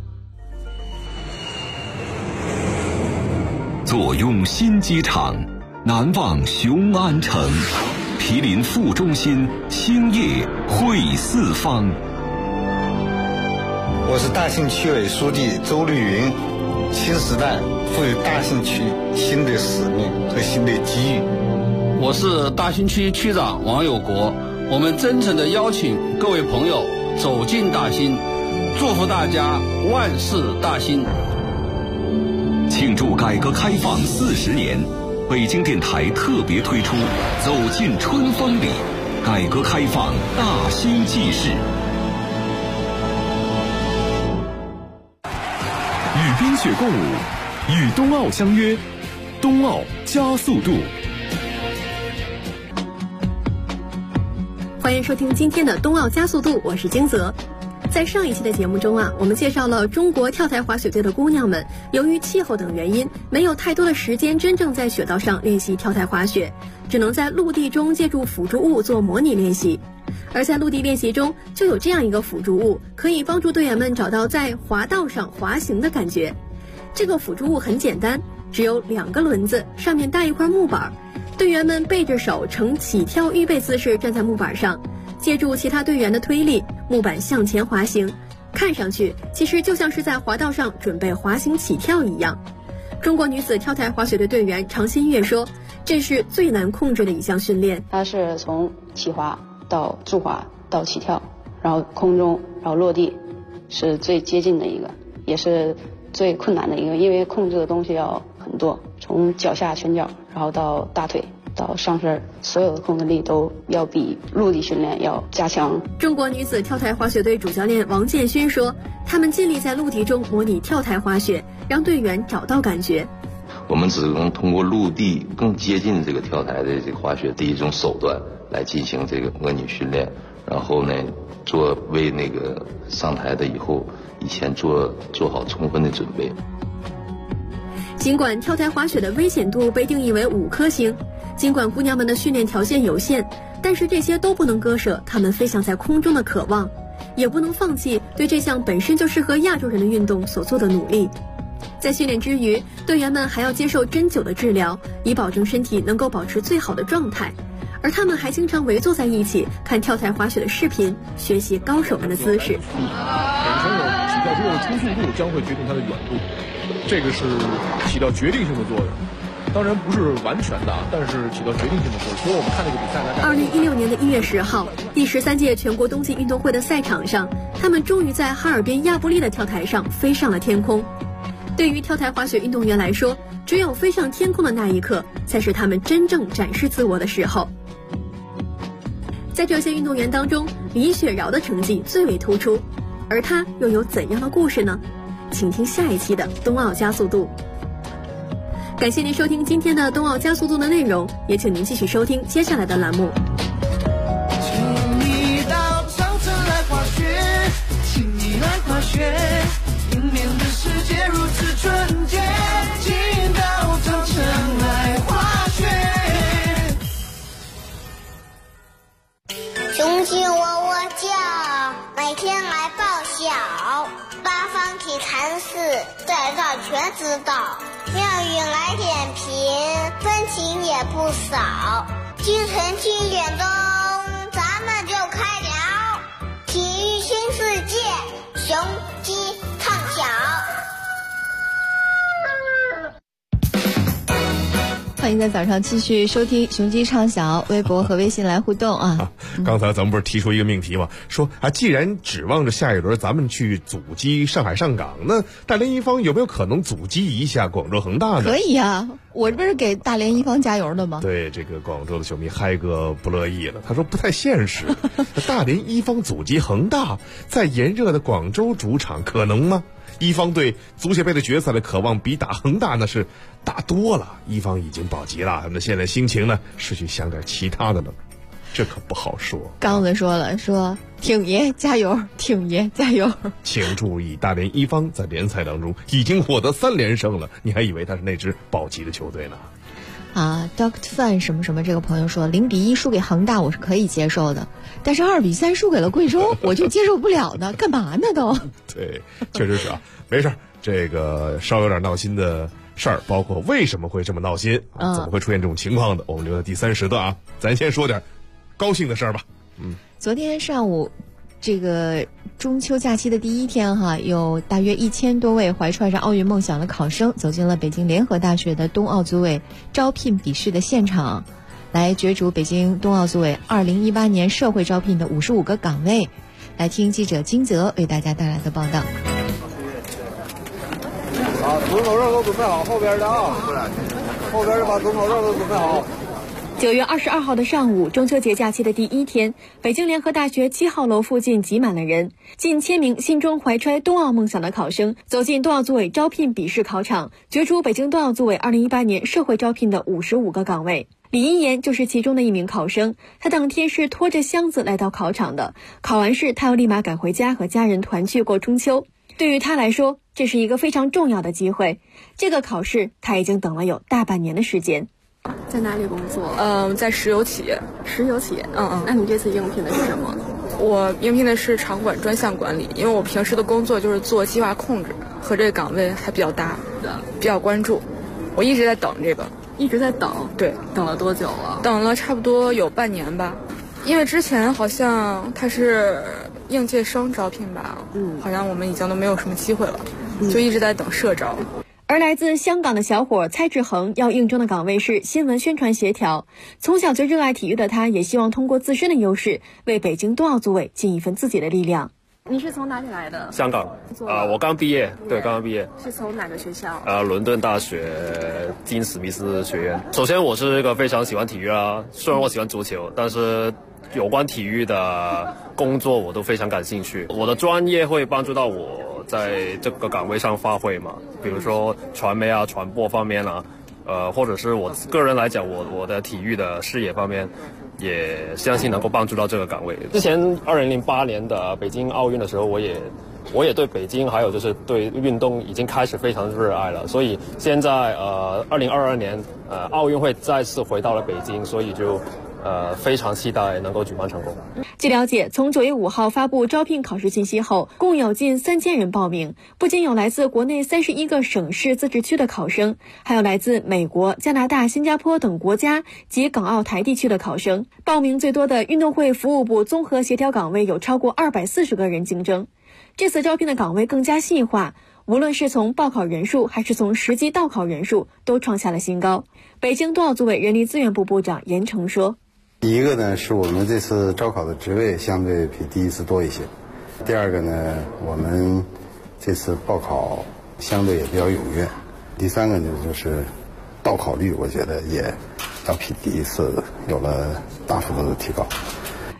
坐拥新机场，难忘雄安城，毗邻副中心，兴业汇四方。 我是大兴区委书记周绿云。新时代赋予大兴区新的使命和新的机遇。 我是大兴区区长王有国。我们真诚地邀请各位朋友走进大兴，祝福大家万事大兴。 庆祝改革开放40年，北京电台特别推出《走进春风里》，改革开放大兴纪事。 与冰雪共舞，与冬奥相约，冬奥加速度。 欢迎收听今天的冬奥加速度，我是金泽。在上一期的节目中我们介绍了中国跳台滑雪队的姑娘们，由于气候等原因，没有太多的时间真正在雪道上练习跳台滑雪，只能在陆地中借助辅助物做模拟练习。而在陆地练习中，就有这样一个辅助物，可以帮助队员们找到在滑道上滑行的感觉。这个辅助物很简单，只有2个轮子，上面搭一块木板，队员们背着手呈起跳预备姿势站在木板上，借助其他队员的推力，木板向前滑行，看上去其实就像是在滑道上准备滑行起跳一样。中国女子跳台滑雪队队员常新月说，这是最难控制的一项训练。 它是从起滑到助滑到起跳，然后空中，然后落地，是最接近的一个，也是最困难的一个，因为控制的东西要很多，从脚下拳脚，然后到大腿到上身，所有的控制力都要比陆地训练要加强。 中国女子跳台滑雪队主教练王建勋说，他们尽力在陆地中模拟跳台滑雪，让队员找到感觉。 我们只能通过陆地更接近这个跳台的这个滑雪的一种手段来进行这个模拟训练，然后呢，为那个上台的以前做好充分的准备。 尽管跳台滑雪的危险度被定义为5颗星，尽管姑娘们的训练条件有限，但是这些都不能割舍她们飞翔在空中的渴望，也不能放弃对这项本身就适合亚洲人的运动所做的努力。在训练之余，队员们还要接受针灸的治疗，以保证身体能够保持最好的状态。而他们还经常围坐在一起看跳台滑雪的视频，学习高手们的姿势。 本身有起跳之后的出速度将会决定它的远度，这个是起到决定性的作用。当然不是完全的，但是起到决定性的作用。所以我们看这个比赛呢 ，2016年的1月10号，第13届全国冬季运动会的赛场上，他们终于在哈尔滨亚布力的跳台上飞上了天空。对于跳台滑雪运动员来说，只有飞上天空的那一刻，才是他们真正展示自我的时候。在这些运动员当中，李雪荖的成绩最为突出。 而他又有怎样的故事呢？请听下一期的冬奥加速度。感谢您收听今天的冬奥加速度的内容，也请您继续收听接下来的栏目。 请你到长城来滑雪，请你来滑雪，迎面的世界如此纯洁，请到长城来滑雪。 雄鸡喔喔叫，每天来报晓，八方体禅寺在这全知道。妙语来点评，分情也不少。清晨7点钟，咱们就开聊体育新世界，雄鸡唱晓。 欢迎在早上继续收听雄鸡唱晓，微博和微信来互动啊。 刚才咱们不是提出一个命题吗？说既然指望着下一轮咱们去阻击上海上港，那大连一方有没有可能阻击一下广州恒大呢？ 可以啊，我这不是给大连一方加油的吗？ 对，这个广州的球迷嗨哥不乐意了，他说不太现实。大连一方阻击恒大，在炎热的广州主场可能吗？一方对足协杯的决赛的渴望比打恒大那是大多了，一方已经保级了，那现在心情呢是去想点其他的了，这可不好说。 刚子说了，说挺爷加油，挺爷加油。 请注意，大连一方在联赛当中已经获得3连胜了，你还以为他是那支保级的球队呢？ 啊 Dr. Fan 什么什么这个朋友说0-1输给恒大我是可以接受的，但是2-3输给了贵州我就接受不了呢，干嘛呢都？对， 确实是啊，没事，这个稍有点闹心的事儿，包括为什么会这么闹心啊，怎么会出现这种情况的，我们留在第3时段啊。咱先说点高兴的事儿吧。 昨天上午这个中秋假期的第一天哈，有大约1000多位怀揣着奥运梦想的考生走进了北京联合大学的冬奥组委招聘笔试的现场，来角逐北京冬奥组委2018年社会招聘的55个岗位。来听记者金泽为大家带来的报道。 准考证都准备好，后边的啊，后边的把准考证都准备好。 9月22号的上午，中秋节假期的第一天，北京联合大学7号楼附近挤满了人，近1000名心中怀揣冬奥梦想的考生走进冬奥组委招聘笔试考场，角逐北京冬奥组委2018年社会招聘的55个岗位。李一言就是其中的一名考生，他当天是拖着箱子来到考场的，考完试他又立马赶回家和家人团聚过中秋。对于他来说，这是一个非常重要的机会，这个考试他已经等了有大半年的时间。 在哪里工作？ 在石油企业。 石油企业，那你这次应聘的是什么？ 我应聘的是场馆专项管理，因为我平时的工作就是做计划控制，和这个岗位还比较搭，比较关注。我一直在等这个。 一直在等？ 对。 等了多久了？ 等了差不多有半年吧，因为之前好像他是应届生招聘吧，好像我们已经都没有什么机会了，就一直在等社招。 而来自香港的小伙蔡志恒要应征的岗位是新闻宣传协调。从小就热爱体育的他，也希望通过自身的优势，为北京冬奥组委尽一份自己的力量。 你是从哪里来的？ 香港。我刚毕业，对，刚刚毕业。 是从哪个学校？ 伦敦大学金史密斯学院。首先，我是一个非常喜欢体育啊，虽然我喜欢足球，但是有关体育的工作我都非常感兴趣。我的专业会帮助到我在这个岗位上发挥嘛，比如说传媒啊、传播方面啊，或者是我个人来讲，我的体育的视野方面，也相信能够帮助到这个岗位。之前2008年的北京奥运的时候，我也对北京还有就是对运动已经开始非常热爱了，所以现在2022年奥运会再次回到了北京，所以就非常期待能够举办成功。 据了解，从9月5号发布招聘考试信息后，共有近3000人报名，不仅有来自国内31个省市自治区的考生，还有来自美国、加拿大、新加坡等国家及港澳台地区的考生。报名最多的运动会服务部综合协调岗位有超过240个人竞争。这次招聘的岗位更加细化，无论是从报考人数还是从实际到考人数都创下了新高。北京冬奥组委人力资源部部长严成说， 第一个呢，是我们这次招考的职位相对比第一次多一些。第二个呢，我们这次报考相对也比较踊跃。第三个呢，就是到考率，我觉得也要比第一次有了大幅度的提高。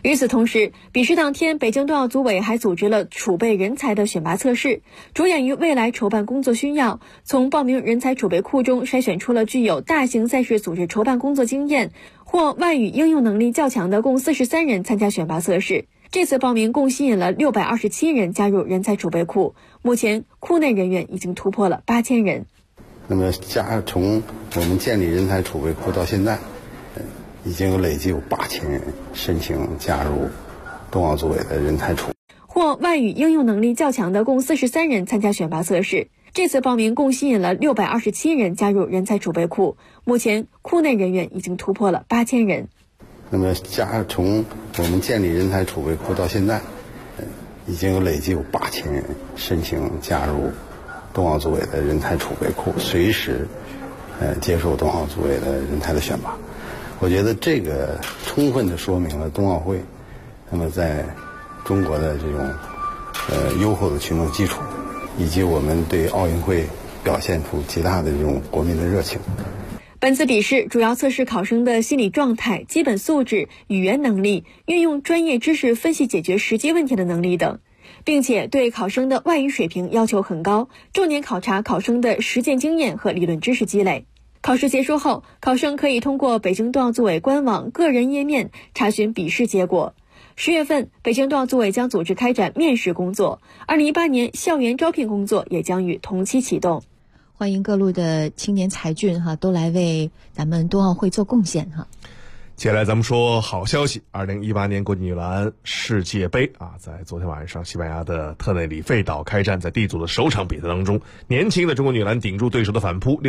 与此同时，比试当天，北京冬奥组委还组织了储备人才的选拔测试，着眼于未来筹办工作需要，从报名人才储备库中筛选出了具有大型赛事组织筹办工作经验或外语应用能力较强的共43人参加选拔测试。这次报名共吸引了627人加入人才储备库，目前库内人员已经突破了8000人。 那么从我们建立人才储备库到现在，已经累计有8000人申请加入冬奥组委的人才储备。 或外语应用能力较强的共43人参加选拔测试。这次报名共吸引了627人加入人才储备库，目前库内人员已经突破了8000人。 那么从我们建立人才储备库到现在，已经累计有8000人申请加入冬奥组委的人才储备库，随时接受冬奥组委的人才的选拔。我觉得这个充分地说明了冬奥会那么在中国的这种优厚的群众基础，以及我们对奥运会表现出极大的这种国民的热情。 本次比试主要测试考生的心理状态、基本素质、语言能力、运用专业知识分析解决实际问题的能力等，并且对考生的外语水平要求很高，重点考察考生的实践经验和理论知识积累。考试结束后，考生可以通过北京冬奥组委官网个人页面查询笔试结果。10月份，北京冬奥组委将组织开展面试工作，2018年校园招聘工作也将于同期启动。 欢迎各路的青年才俊都来为咱们冬奥会做贡献接下来咱们说好消息，2018年国际女篮世界杯在昨天晚上西班牙的特内里费岛开战，在 D 组的首场比赛当中，年轻的中国女篮顶住对手的反扑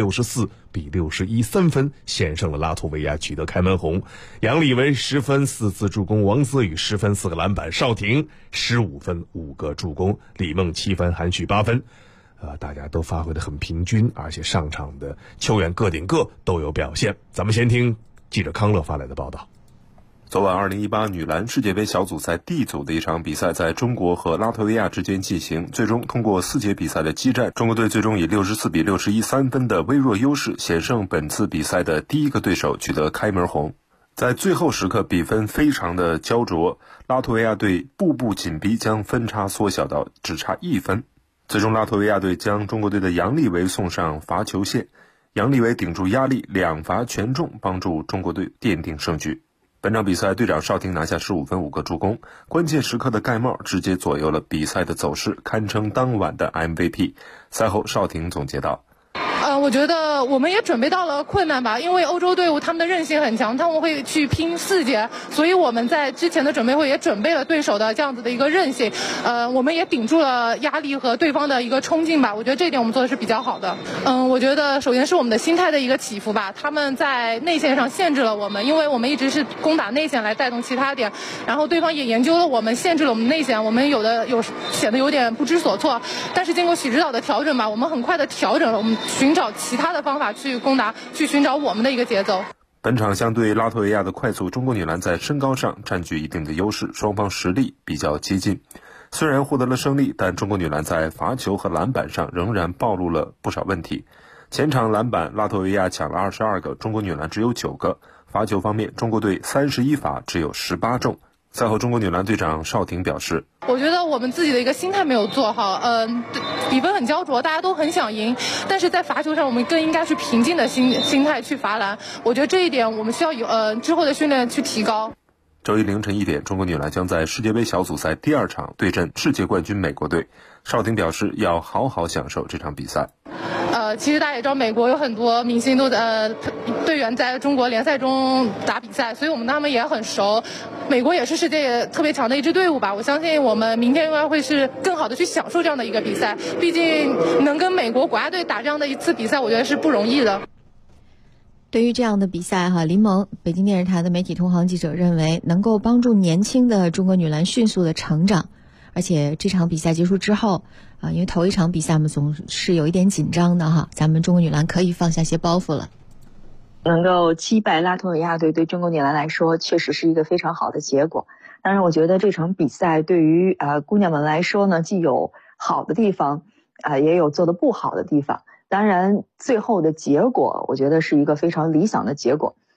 ，64-61，3分险胜了拉脱维亚，取得开门红。杨丽维10分4次助攻，王泽宇10分4个篮板，邵婷15分5个助攻，李梦7分，韩旭8分。大家都发挥得很平均，而且上场的球员个顶个都有表现。咱们先听记者康乐发来的报道。 昨晚2018女篮世界杯小组赛 D 组的一场比赛在中国和拉脱维亚之间进行，最终通过4节比赛的激战，中国队最终以64-61，3分的微弱优势险胜本次比赛的第一个对手，取得开门红。在最后时刻比分非常的焦灼，拉脱维亚队步步紧逼，将分差缩小到只差1分。最终拉脱维亚队将中国队的杨丽维送上罚球线，杨丽维顶住压力2罚全中，帮助中国队奠定胜局。本场比赛队长邵婷拿下15分5个助攻，关键时刻的盖帽直接左右了比赛的走势，堪称当晚的 MVP。 赛后邵婷总结道， 我觉得我们也准备到了困难吧，因为欧洲队伍他们的韧性很强，他们会去拼4节，所以我们在之前的准备会也准备了对手的这样子的一个韧性，我们也顶住了压力和对方的一个冲劲吧，我觉得这一点我们做的是比较好的。我觉得首先是我们的心态的一个起伏吧，他们在内线上限制了我们，因为我们一直是攻打内线来带动其他点，然后对方也研究了我们，限制了我们内线，我们有显得有点不知所措，但是经过许指导的调整吧，我们很快的调整了，我们寻找其他的方法去攻打，去寻找我们的一个节奏。 本场相对拉脱维亚的快速，中国女篮在身高上占据一定的优势，双方实力比较接近。虽然获得了胜利，但中国女篮在罚球和篮板上仍然暴露了不少问题。前场篮板拉脱维亚抢了22个，中国女篮只有9个。罚球方面，中国队31罚只有18中。赛后，中国女篮队长邵婷表示， 我觉得我们自己的一个心态没有做好，比分很焦灼，大家都很想赢，但是在罚球上我们更应该去平静的心态去罚篮，我觉得这一点我们需要有之后的训练去提高。 周一凌晨1点，中国女篮将在世界杯小组赛第2场对阵世界冠军美国队。邵婷表示要好好享受这场比赛。 其实大家也知道，美国有很多明星都队员在中国联赛中打比赛，所以我们他们也很熟。美国也是世界特别强的一支队伍吧，我相信我们明天应该会是更好的去享受这样的一个比赛。毕竟能跟美国国家队打这样的一次比赛，我觉得是不容易的。 对于这样的比赛林萌，北京电视台的媒体同行记者认为，能够帮助年轻的中国女篮迅速的成长。而且这场比赛结束之后因为头一场比赛我们总是有一点紧张的咱们中国女篮可以放下些包袱了。 能够击败拉脱维亚队，对中国女篮来说确实是一个非常好的结果。当然我觉得这场比赛对于姑娘们来说呢，既有好的地方也有做得不好的地方。当然最后的结果我觉得是一个非常理想的结果。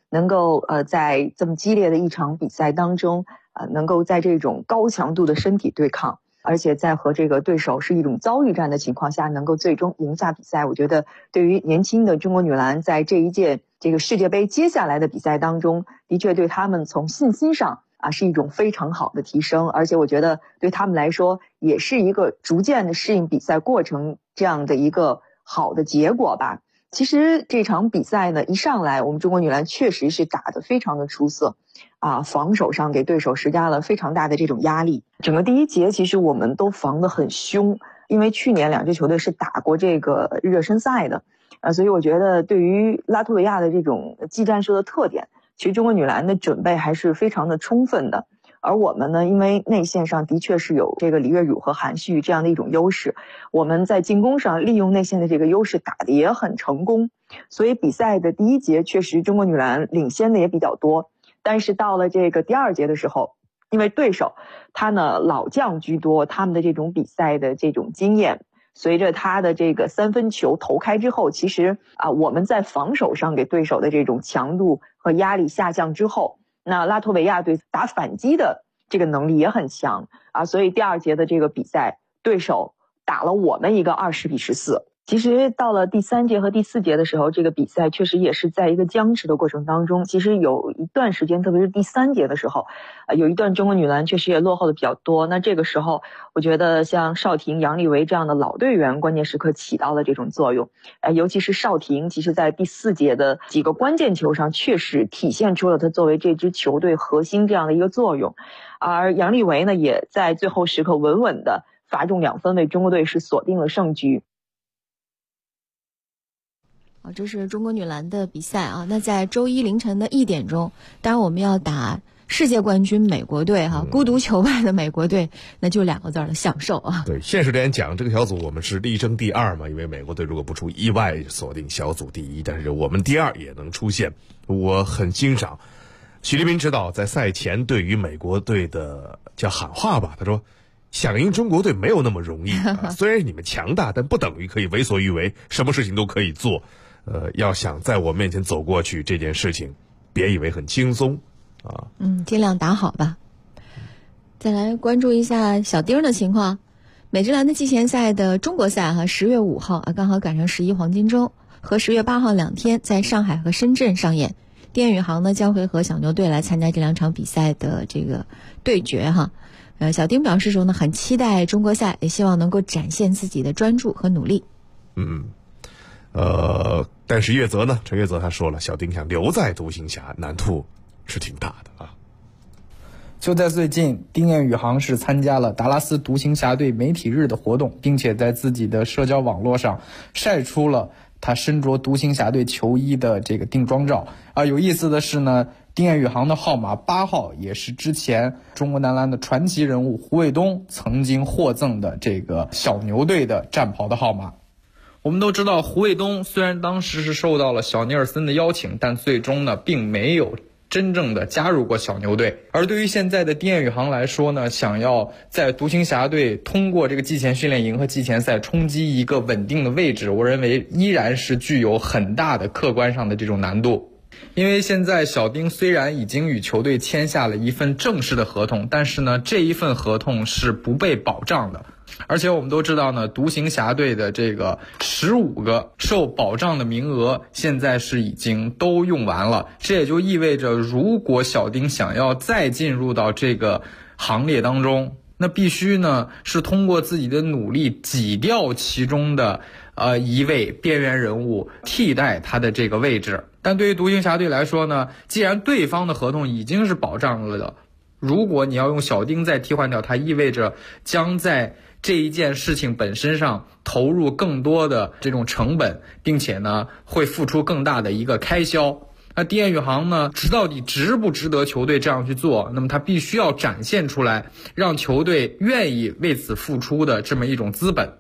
能够在这么激烈的一场比赛当中，能够在这种高强度的身体对抗，而且在和这个对手是一种遭遇战的情况下，能够最终赢下比赛，我觉得对于年轻的中国女篮在这一届这个世界杯接下来的比赛当中，的确对他们从信心上是一种非常好的提升，而且我觉得对他们来说也是一个逐渐的适应比赛过程这样的一个好的结果吧。其实这场比赛呢，一上来我们中国女篮确实是打得非常的出色防守上给对手施加了非常大的这种压力。整个第一节其实我们都防得很凶，因为去年两支球队是打过这个热身赛的所以我觉得对于拉脱维亚的这种技战术的特点，其实中国女篮的准备还是非常的充分的。而我们呢，因为内线上的确是有这个李月汝和韩旭这样的一种优势，我们在进攻上利用内线的这个优势打得也很成功，所以比赛的第一节确实中国女篮领先的也比较多。但是到了这个第二节的时候，因为对手他呢老将居多，他们的这种比赛的这种经验，随着他的这个三分球投开之后，其实我们在防守上给对手的这种强度和压力下降之后，那拉脱维亚队打反击的这个能力也很强所以第二节的这个比赛，对手打了我们一个20-14。其实到了第三节和第四节的时候，这个比赛确实也是在一个僵持的过程当中。其实有一段时间，特别是第三节的时候有一段中国女篮确实也落后的比较多。那这个时候我觉得像邵婷、杨丽维这样的老队员关键时刻起到了这种作用尤其是邵婷，其实在第四节的几个关键球上确实体现出了她作为这支球队核心这样的一个作用。而杨丽维呢，也在最后时刻稳稳的罚中2分，为中国队是锁定了胜局。 这是中国女篮的比赛那在周一凌晨的1点钟，当然我们要打世界冠军美国队孤独求败的美国队，那就2个字了，享受对，现实点讲，这个小组我们是力争第2嘛，因为美国队如果不出意外锁定小组第1，但是我们第2也能出现。我很欣赏许立民指导在赛前对于美国队的叫喊话吧，他说想赢中国队没有那么容易虽然你们强大，但不等于可以为所欲为，什么事情都可以做。要想在我面前走过去，这件事情别以为很轻松尽量打好吧。再来关注一下小丁的情况。美职篮的季前赛的中国赛10月5号刚好赶上11黄金周，和10月8号2天在上海和深圳上演。电宇航呢将会和小牛队来参加这2场比赛的这个对决小丁表示说呢，很期待中国赛，也希望能够展现自己的专注和努力。 但是陈月泽他说了，小丁想留在独行侠，难度是挺大的就在最近，丁彦雨航是参加了达拉斯独行侠队媒体日的活动，并且在自己的社交网络上晒出了他身着独行侠队球衣的这个定妆照有意思的是呢，丁彦雨航的号码8号也是之前中国男篮的传奇人物胡卫东曾经获赠的这个小牛队的战袍的号码。我们都知道，胡卫东虽然当时是受到了小尼尔森的邀请，但最终呢并没有真正的加入过小牛队。而对于现在的丁彦雨航来说呢，想要在独行侠队通过这个季前训练营和季前赛冲击一个稳定的位置，我认为依然是具有很大的客观上的这种难度。因为现在小丁虽然已经与球队签下了一份正式的合同，但是呢这一份合同是不被保障的。而且我们都知道呢，独行侠队的这个15个受保障的名额现在是已经都用完了，这也就意味着如果小丁想要再进入到这个行列当中，那必须呢是通过自己的努力挤掉其中的一位边缘人物替代他的这个位置。但对于独行侠队来说呢，既然对方的合同已经是保障了的，如果你要用小丁再替换掉他，意味着将在这一件事情本身上投入更多的这种成本，并且呢会付出更大的一个开销。那丁彦雨航呢，到底值不值得球队这样去做？那么他必须要展现出来，让球队愿意为此付出的这么一种资本。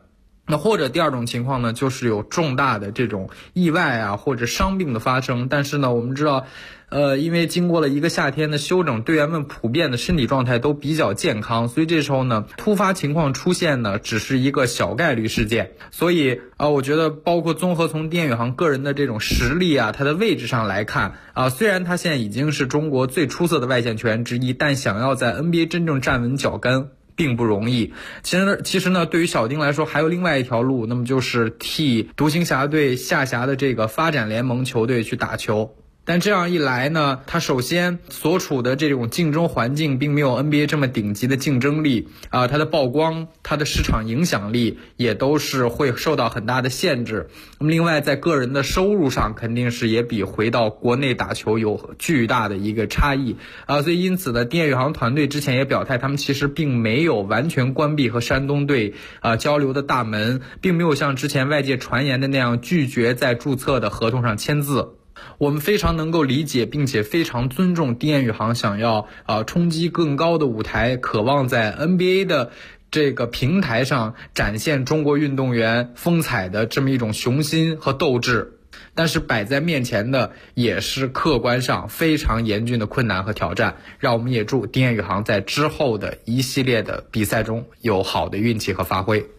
那或者第二种情况呢，就是有重大的这种意外啊或者伤病的发生，但是呢我们知道因为经过了一个夏天的休整，队员们普遍的身体状态都比较健康，所以这时候呢突发情况出现呢只是一个小概率事件。所以我觉得包括综合从丁彦雨航个人的这种实力啊，他的位置上来看虽然他现在已经是中国最出色的外线球员之一，但想要在 NBA 真正站稳脚跟并不容易。其实呢，对于小丁来说还有另外一条路，那么就是替独行侠队下辖的这个发展联盟球队去打球。但这样一来呢，他首先所处的这种竞争环境并没有 NBA 这么顶级的竞争力他的曝光、他的市场影响力也都是会受到很大的限制。那么另外在个人的收入上肯定是也比回到国内打球有巨大的一个差异所以因此呢，丁彦雨航团队之前也表态，他们其实并没有完全关闭和山东队交流的大门，并没有像之前外界传言的那样拒绝在注册的合同上签字。我们非常能够理解并且非常尊重丁彦雨航想要冲击更高的舞台，渴望在 NBA 的这个平台上展现中国运动员风采的这么一种雄心和斗志。但是摆在面前的也是客观上非常严峻的困难和挑战，让我们也祝丁彦雨航在之后的一系列的比赛中有好的运气和发挥。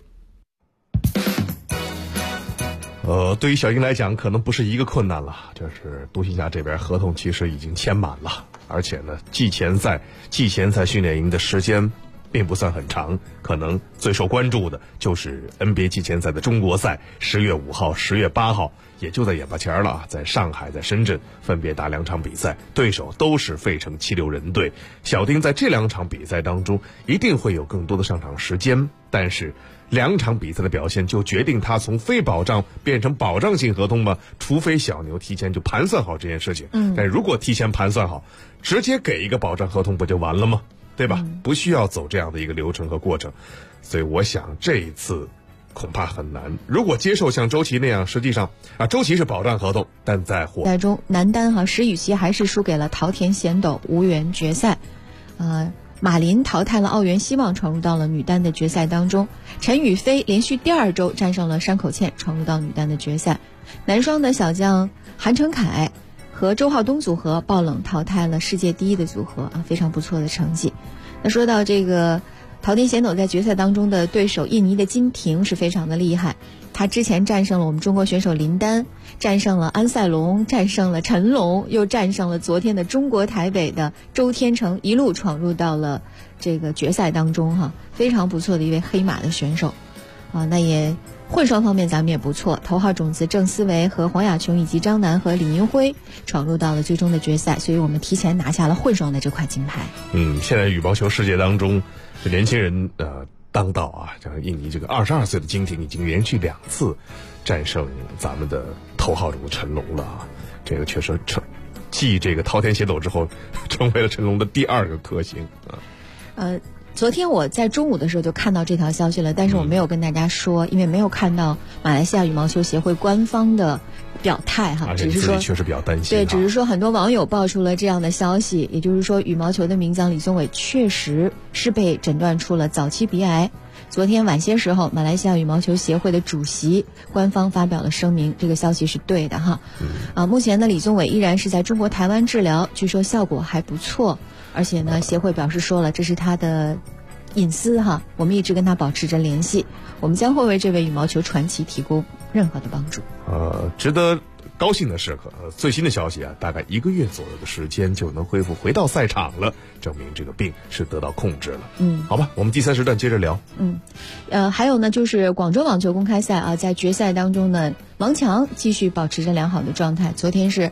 对于小丁来讲可能不是一个困难了，就是独行侠这边合同其实已经签满了，而且呢季前赛训练营的时间并不算很长，可能最受关注的就是 NBA 季前赛的中国赛，10月5号、10月8号也就在眼巴前了，在上海、在深圳分别打2场比赛，对手都是费城76人队。小丁在这2场比赛当中一定会有更多的上场时间，但是2场比赛的表现就决定他从非保障变成保障性合同吗？除非小牛提前就盘算好这件事情。但如果提前盘算好，直接给一个保障合同不就完了吗？对吧？不需要走这样的一个流程和过程。所以我想这一次恐怕很难。如果接受像周琦那样，实际上周琦是保障合同，但在赛中男单石宇奇还是输给了桃田贤斗，无缘决赛。马林淘汰了奥原希望，闯入到了女单的决赛当中。陈雨菲连续第2周战胜了山口茜，闯入到女单的决赛。男双的小将韩成凯和周浩东组合爆冷淘汰了世界第1的组合非常不错的成绩。那说到这个桃田贤斗在决赛当中的对手印尼的金廷是非常的厉害，他之前战胜了我们中国选手林丹，战胜了安赛龙，战胜了陈龙，又战胜了昨天的中国台北的周天成，一路闯入到了这个决赛当中非常不错的一位黑马的选手那也混双方面咱们也不错，头号种子郑思维和黄雅琼以及张楠和李明辉闯入到了最终的决赛，所以我们提前拿下了混双的这块金牌。 现在羽毛球世界当中这年轻人当道像印尼这个22岁的金廷已经连续2次战胜咱们的头号种子陈龙了这个确实继这个桃田贤斗之后成为了陈龙的第2个克星昨天我在中午的时候就看到这条消息了，但是我没有跟大家说，因为没有看到马来西亚羽毛球协会官方的表态只是说确实比较担心。 对，只是说很多网友爆出了这样的消息，也就是说羽毛球的名将李宗伟确实是被诊断出了早期鼻癌。昨天晚些时候，马来西亚羽毛球协会的主席官方发表了声明，这个消息是对的目前呢，李宗伟依然是在中国台湾治疗，据说效果还不错，而且呢，协会表示说了，这是他的隐私我们一直跟他保持着联系，我们将会为这位羽毛球传奇提供任何的帮助。 值得高兴的是最新的消息大概1个月左右的时间就能恢复回到赛场了，证明这个病是得到控制了。好吧，我们第3时段接着聊。 还有呢，就是广州网球公开赛在决赛当中呢，王强继续保持着良好的状态，昨天是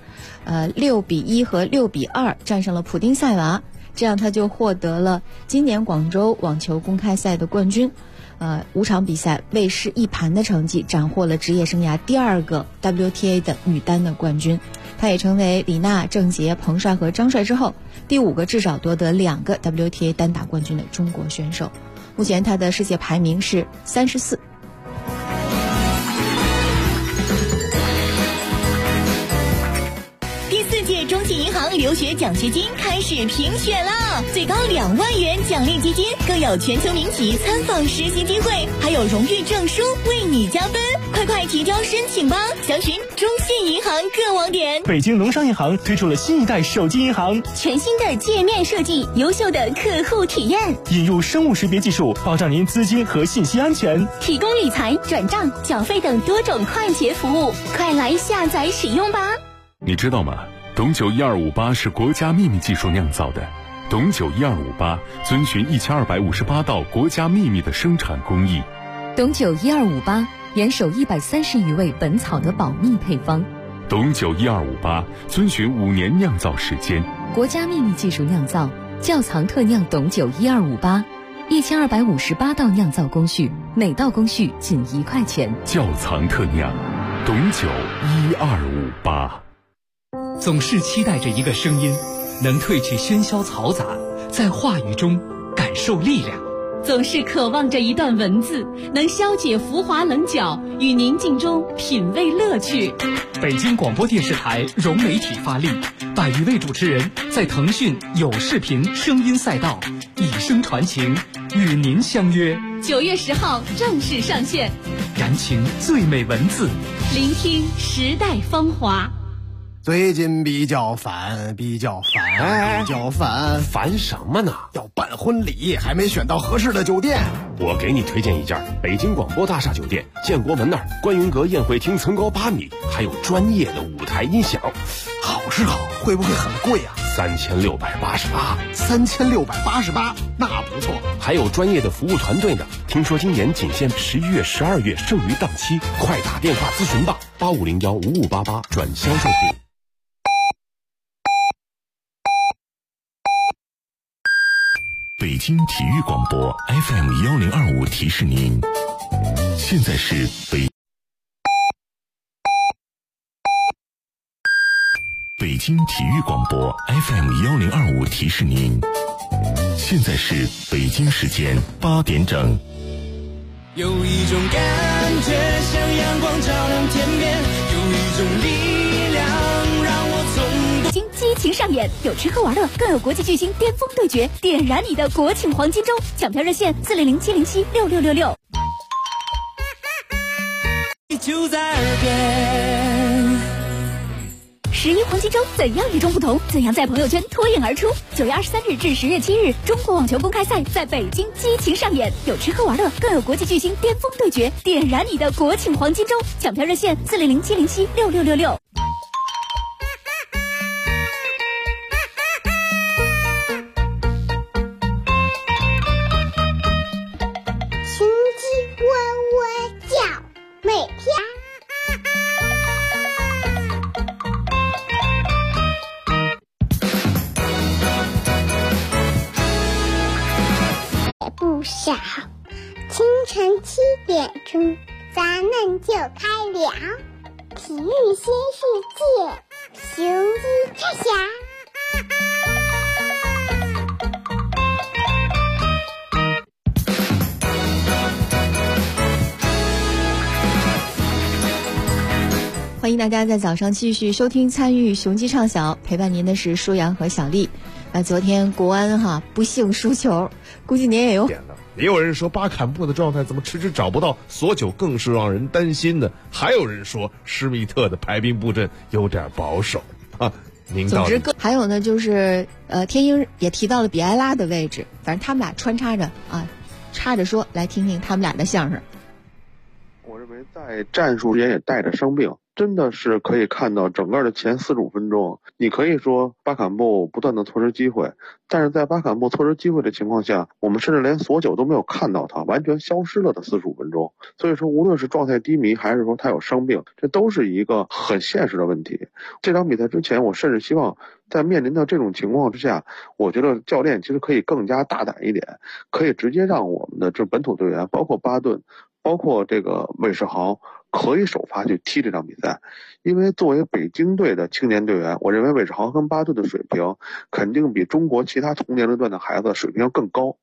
6-1和6-2战胜了普丁塞娃，这样他就获得了今年广州网球公开赛的冠军。5场比赛未失一盘的成绩，斩获了职业生涯第2个 WTA 的女单的冠军。他也成为李娜、郑洁、彭帅和张帅之后第5个至少夺得2个 WTA 单打冠军的中国选手。目前他的世界排名是34。 第4届中信银行行留学奖学金开始评选了，最高2万元奖励基金，更有全球名企参访实习机会，还有荣誉证书为你加分。快提交申请吧！详询中信银行各网点。 北京农商银行推出了新一代手机银行， 全新的界面设计，优秀的客户体验， 引入生物识别技术，保障您资金和信息安全， 提供理财、转账、缴费等多种快捷服务，快来下载使用吧！ 你知道吗？董酒1258是国家秘密技术酿造的。董酒1258遵循1258道国家秘密的生产工艺。 董酒1258严守130余味本草的保密配方。 董酒1258遵循5年酿造时间， 国家秘密技术酿造，窖藏特酿董酒1258，1258道酿造工序，每道工序仅1块钱。 窖藏特酿，董酒1258。 总是期待着一个声音，能褪去喧嚣嘈杂，在话语中感受力量。 总是渴望着一段文字，能消解浮华棱角，与宁静中品味乐趣。 北京广播电视台融媒体发力，100余位主持人在腾讯有视频声音赛道以声传情，与您相约。 9月10号正式上线， 燃情最美文字， 聆听时代芳华。 最近比较烦， 烦什么呢？ 要办婚礼，还没选到合适的酒店。 我给你推荐一家北京广播大厦酒店，建国门那儿观云阁宴会厅层高8米，还有专业的舞台音响。 好是好，会不会很贵啊 ？3688， 那不错。 还有专业的服务团队呢。听说今年仅限11月、12月剩余档期，快打电话咨询吧，85015588转销售部。 北京体育广播 FM1025提示您，现在是北京体育广播 FM1025提示您，现在是北京时间8点整。 有一种感觉像阳光照亮天边，有一种力量让我从北京激情上演，有吃喝玩乐，更有国际巨星巅峰对决，点燃你的国庆黄金周！抢票热线400-707-6666。 就在耳边。 11黄金周怎样与众不同？怎样在朋友圈脱颖而出？9月23日至10月7日，中国网球公开赛在北京激情上演，有吃喝玩乐，更有国际巨星巅峰对决，点燃你的国庆黄金周！抢票热线400-707-6666。 雄鸡喔喔叫，每天。不少，清晨7点钟，咱们就开聊体育新世界，雄鸡拆匣。 欢迎大家在早上继续收听参与雄鸡唱晓，陪伴您的是舒阳和小丽。昨天国安不幸输球，估计您也有。 也有人说巴坎布的状态怎么迟迟找不到，索九更是让人担心的。还有人说施密特的排兵布阵有点保守啊。 总之，还有呢，就是天鹰也提到了比埃拉的位置，反正他们俩穿插着插着说，来听听他们俩的相声。 我认为在战术间也带着伤病。真的是可以看到整个的前45分钟，你可以说巴坎布不断的错失机会，但是在巴坎布错失机会的情况下，我们甚至连索九都没有看到他，完全消失了的45分钟。所以说无论是状态低迷还是说他有伤病，这都是一个很现实的问题。这场比赛之前，我甚至希望在面临到这种情况之下，我觉得教练其实可以更加大胆一点，可以直接让我们的这本土队员，包括巴顿，包括这个韦世豪，可以首发去踢这场比赛。因为作为北京队的青年队员，我认为韦世豪跟巴顿的水平肯定比中国其他同年龄段的孩子水平要更高。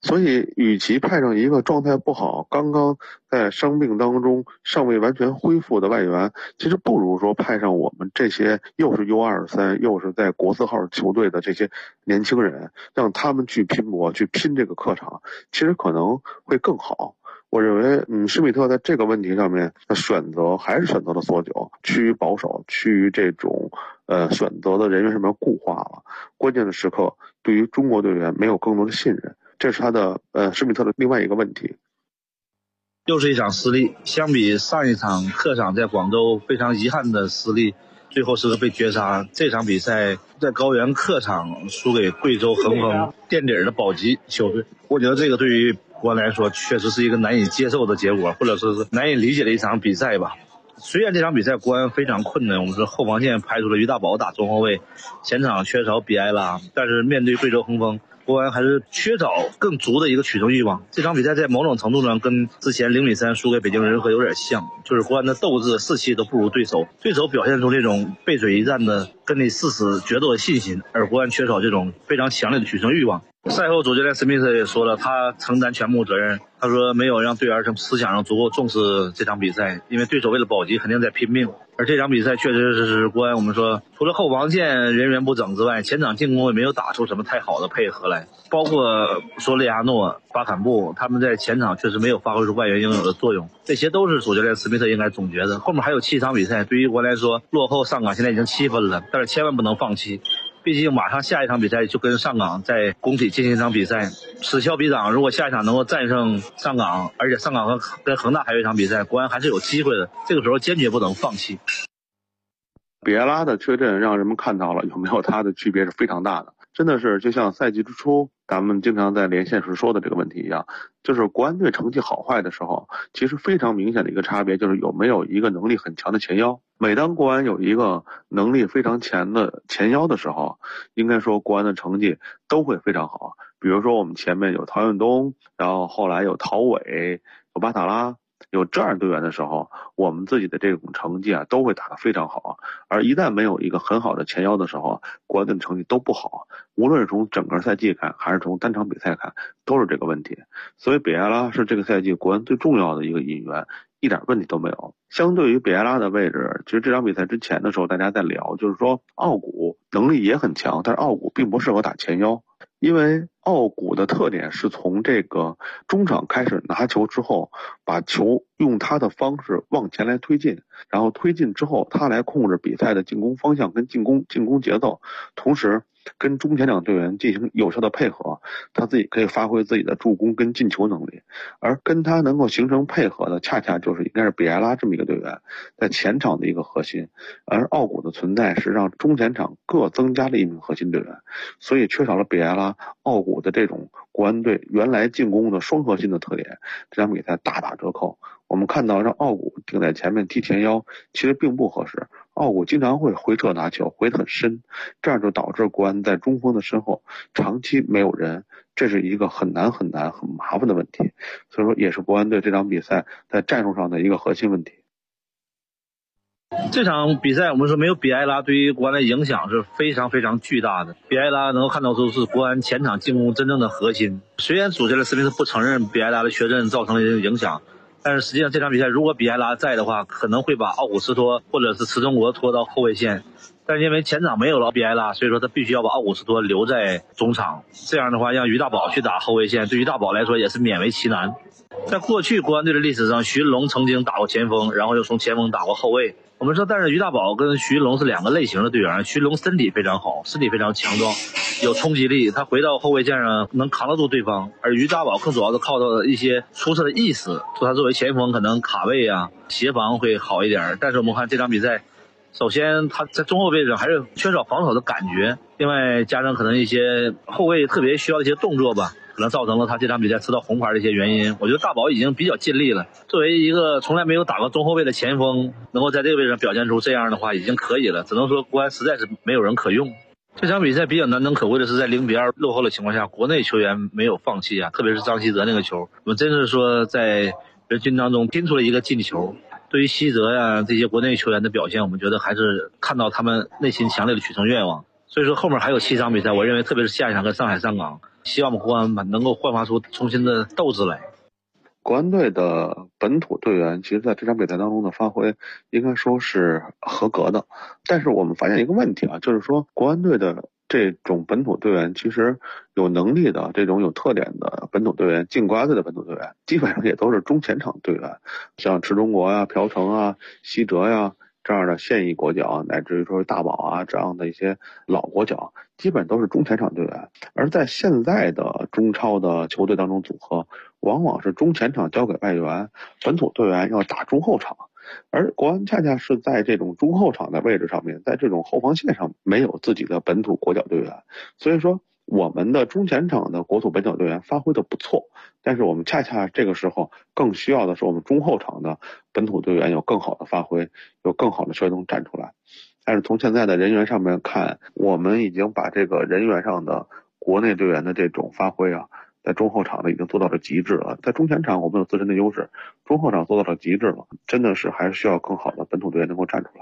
所以与其派上一个状态不好、刚刚在伤病当中尚未完全恢复的外援，其实不如说派上我们这些又是 U23 又是在国字号球队的这些年轻人，让他们去拼搏，去拼这个客场，其实可能会更好。我认为，施密特在这个问题上面的选择还是选择了缩九，趋于保守，趋于这种选择的人员上面固化了。关键的时刻，对于中国队员没有更多的信任，这是他的施密特的另外一个问题。 又是一场失利，相比上一场客场在广州非常遗憾的失利，最后是个被绝杀。这场比赛在高原客场输给贵州恒丰垫底的保级球队，我觉得这个对于国安来说确实是一个难以接受的结果，或者说是难以理解的一场比赛吧。虽然这场比赛国安非常困难，我们说后防线排除了于大宝打中后卫，前场缺少比埃拉，但是面对贵州恒丰，国安还是缺少更足的一个取胜欲望。这场比赛在某种程度上跟之前0-3输给北京人和有点像，就是国安的斗志士气都不如对手，对手表现出这种背水一战的跟你誓死决斗的信心，而国安缺少这种非常强烈的取胜欲望。赛后主教练史密斯也说了，他承担全部责任。他说没有让队员从思想上足够重视这场比赛，因为对手为了保级肯定在拼命。而这场比赛确实是国安，我们说除了后防线人员不整之外，前场进攻也没有打出什么太好的配合来，包括说列亚诺、巴坎布，他们在前场确实没有发挥出外援应有的作用，这些都是主教练史密特应该总结的。后面还有7场比赛，对于国安来说落后上港现在已经7分了，但是千万不能放弃，毕竟马上下一场比赛就跟上港在工体进行一场比赛，此消彼长，如果下一场能够战胜上港，而且上港跟恒大还有一场比赛，国安还是有机会的，这个时候坚决不能放弃。 比埃拉的缺阵让人们看到了有没有他的区别是非常大的，真的是就像赛季之初咱们经常在连线时说的这个问题一样，就是国安队成绩好坏的时候，其实非常明显的一个差别就是有没有一个能力很强的前腰。每当国安有一个能力非常强的前腰的时候，应该说国安的成绩都会非常好。比如说我们前面有陶远东，然后后来有陶伟，有巴塔拉，有这样队员的时候，我们自己的这种成绩都会打得非常好。而一旦没有一个很好的前腰的时候，国安队的成绩都不好，无论是从整个赛季看还是从单场比赛看，都是这个问题。所以比埃拉是这个赛季国安最重要的一个引援，一点问题都没有。相对于比埃拉的位置，其实这场比赛之前的时候大家在聊，就是说奥古能力也很强，但是奥古并不适合打前腰，因为奥古的特点是从这个中场开始拿球之后，把球用他的方式往前来推进，然后推进之后他来控制比赛的进攻方向跟进攻节奏，同时跟中前场队员进行有效的配合，他自己可以发挥自己的助攻跟进球能力。而跟他能够形成配合的恰恰就是应该是比埃拉这么一个队员，在前场的一个核心，而奥古的存在是让中前场各增加了一名核心队员，所以缺少了比埃拉、奥古的这种国安队原来进攻的双核心的特点，这场比赛大打折扣。我们看到让奥古顶在前面踢前腰其实并不合适，奥古经常会回撤拿球，回得很深，这样就导致国安在中锋的身后长期没有人，这是一个很难很麻烦的问题，所以说也是国安队这场比赛在战术上的一个核心问题。 这场比赛我们说没有比埃拉对于国安的影响是非常非常巨大的，比埃拉能够看到出是国安前场进攻真正的核心。虽然主教练史密斯不承认比埃拉的缺阵造成了影响，但是实际上这场比赛如果比埃拉在的话，可能会把奥古斯托或者是池中国拖到后卫线，但是因为前场没有了比埃拉，所以说他必须要把奥古斯托留在中场，这样的话让于大宝去打后卫线，对于大宝来说也是勉为其难。在过去国安队的历史上，徐云龙曾经打过前锋，然后又从前锋打过后卫。我们说，但是于大宝跟徐云龙是两个类型的队员，徐云龙身体非常好，身体非常强壮，有冲击力，他回到后卫线上能扛得住对方，而于大宝更主要的靠到一些出色的意识，说他作为前锋可能卡位协防会好一点。但是我们看这场比赛，首先他在中后位置还是缺少防守的感觉，另外加上可能一些后卫特别需要的一些动作吧，可能造成了他这场比赛吃到红牌的一些原因。我觉得大宝已经比较尽力了，作为一个从来没有打过中后卫的前锋，能够在这个位置上表现出这样的话已经可以了，只能说国安实在是没有人可用。这场比赛比较难能可贵的是在0-2落后的情况下，国内球员没有放弃特别是张稀哲那个球，我们真是说在人群当中拼出了一个进球。对于稀哲这些国内球员的表现，我们觉得还是看到他们内心强烈的取胜愿望。所以说后面还有7场比赛，我认为特别是下一场跟上海上港， 希望我们国安能够焕发出重新的斗志来。 国安队的本土队员其实在这场比赛当中的发挥应该说是合格的，但是我们发现一个问题啊，就是说国安队的这种本土队员其实有能力的这种有特点的本土队员，进国安队的本土队员基本上也都是中前场队员，像池中国呀、朴成啊、西哲呀这样的现役国脚，乃至于说大宝啊这样的一些老国脚，基本都是中前场队员。而在现在的中超的球队当中组合，往往是中前场交给外援，本土队员要打中后场，而国安恰恰是在这种中后场的位置上面，在这种后防线上没有自己的本土国脚队员，所以说我们的中前场的国土本土队员发挥的不错，但是我们恰恰这个时候更需要的是我们中后场的本土队员有更好的发挥，有更好的球员站出来。但是从现在的人员上面看，我们已经把这个人员上的国内队员的这种发挥啊，在中后场呢已经做到了极致了。在中前场我们有自身的优势，中后场做到了极致了，真的是还是需要更好的本土队员能够站出来。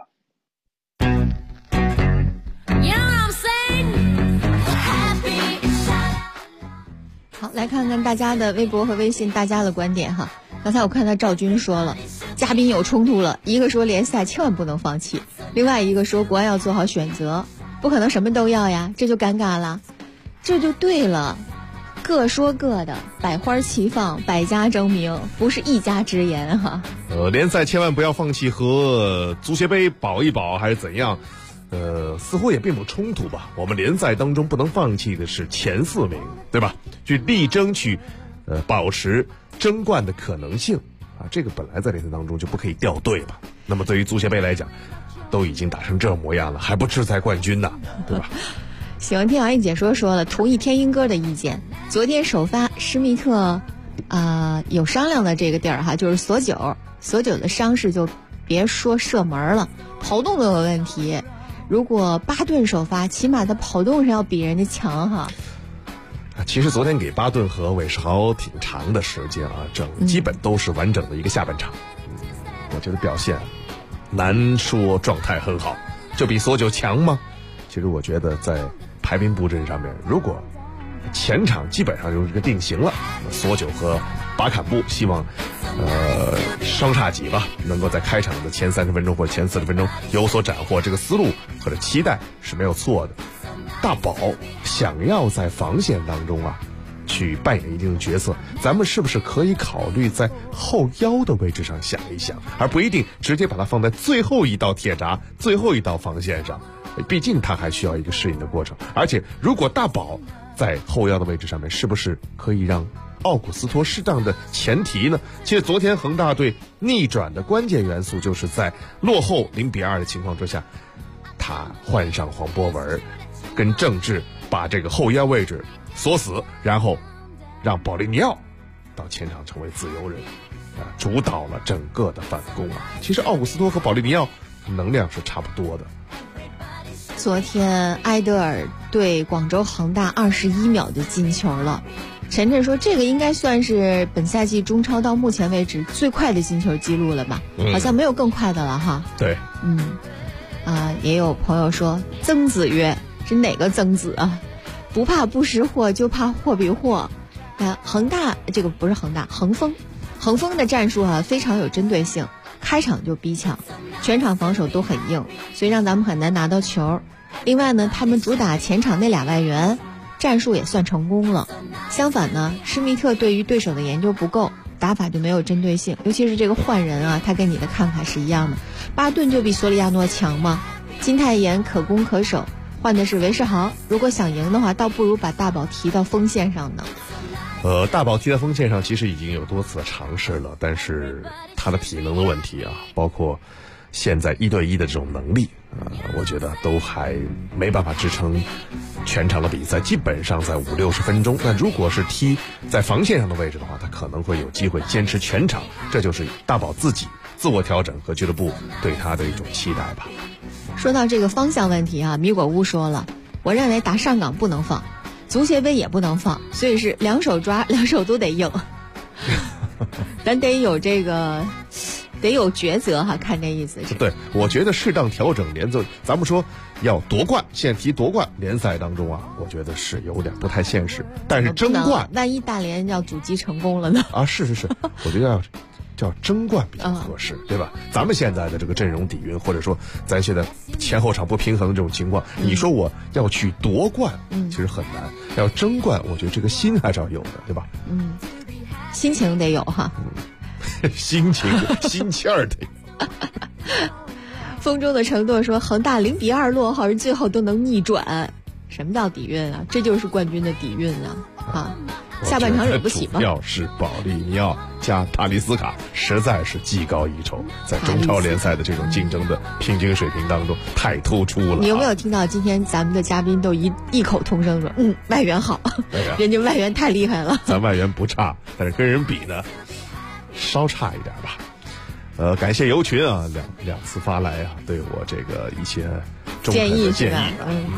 好，来看看大家的微博和微信，大家的观点哈。刚才我看到赵军说了，嘉宾有冲突了，一个说联赛千万不能放弃，另外一个说国安要做好选择，不可能什么都要呀，这就尴尬了，这就对了，各说各的，百花齐放，百家争鸣，不是一家之言哈。 联赛千万不要放弃和足协杯保一保还是怎样？似乎也并不冲突吧。我们联赛当中不能放弃的是前4名，对吧？去力争去保持争冠的可能性啊，这个本来在联赛当中就不可以掉队吧。那么对于足协杯来讲，都已经打成这模样了，还不志在冠军呢，对吧？ 喜欢听杨毅解说了，同意天鹰哥的意见。昨天首发施密特有商量的这个地儿哈，就是索九的伤势就别说射门了，跑动都有问题。如果巴顿首发，起码他跑动是要比人家强哈。 其实昨天给巴顿和韦世豪挺长的时间啊，基本都是完整的一个下半场。我觉得表现难说状态很好，就比索九强吗？其实我觉得在排兵布阵上面，如果前场基本上就是个定型了，索九和巴坎布希望双叉戟吧，能够在开场的前30分钟或者前40分钟有所斩获，这个思路或者期待是没有错的。大宝想要在防线当中去扮演一定的角色，咱们是不是可以考虑在后腰的位置上想一想，而不一定直接把它放在最后一道铁闸、最后一道防线上，毕竟他还需要一个适应的过程。而且如果大宝在后腰的位置上面，是不是可以让奥古斯托适当的前提呢？其实昨天恒大队逆转的关键元素就是在落后0-2的情况之下，他换上黄博文跟郑智把这个后腰位置锁死，然后让保利尼奥到前场成为自由人，主导了整个的反攻其实奥古斯托和保利尼奥能量是差不多的。 昨天埃德尔对广州恒大21秒就进球了，晨晨说这个应该算是本赛季中超到目前为止最快的进球记录了吧？好像没有更快的了哈。 对， 也有朋友说曾子曰，是哪个曾子啊？不怕不识货，就怕货比货。恒大这个不是恒大，恒丰的战术非常有针对性，开场就逼抢，全场防守都很硬，所以让咱们很难拿到球。另外呢，他们主打前场那俩外援，战术也算成功了。相反呢，施密特对于对手的研究不够，打法就没有针对性，尤其是这个换人他跟你的看法是一样的。巴顿就比索里亚诺强吗？金泰妍可攻可守，换的是韦世豪，如果想赢的话，倒不如把大宝提到锋线上呢。 大宝踢在锋线上其实已经有多次的尝试了，但是他的体能的问题包括现在1对1的这种能力我觉得都还没办法支撑全场的比赛，基本上在50-60分钟。那如果是踢在防线上的位置的话，他可能会有机会坚持全场，这就是大宝自己自我调整和俱乐部对他的一种期待吧。 说到这个方向问题米果屋说了，我认为打上港不能放，足协杯也不能放，所以是两手抓，两手都得硬。咱得有这个得有抉择哈，看这意思是。 对，我觉得适当调整联赛，咱们说要夺冠，现在提夺冠联赛当中啊，我觉得是有点不太现实。但是争冠， 万一大连要阻击成功了呢？ 啊，是，我觉得要叫争冠比较合适，对吧？咱们现在的这个阵容底蕴，或者说咱现在前后场不平衡的这种情况，你说我要去夺冠，其实很难。要争冠，我觉得这个心还是要有的，对吧？ 心情得有哈。 心气儿得。 风中的承诺说，恒大0-2落后，最后都能逆转，什么叫底蕴啊？这就是冠军的底蕴啊！下半场惹不起吗？ 主要是保利尼奥加塔利斯卡实在是技高一筹，在中超联赛的这种竞争的平均水平当中太突出了。 你有没有听到今天咱们的嘉宾都异口同声说，外援好，人家外援太厉害了。 咱外援不差，但是跟人比呢，稍差一点吧。感谢尤群啊，两次发来啊，对我这个一些建议是吧？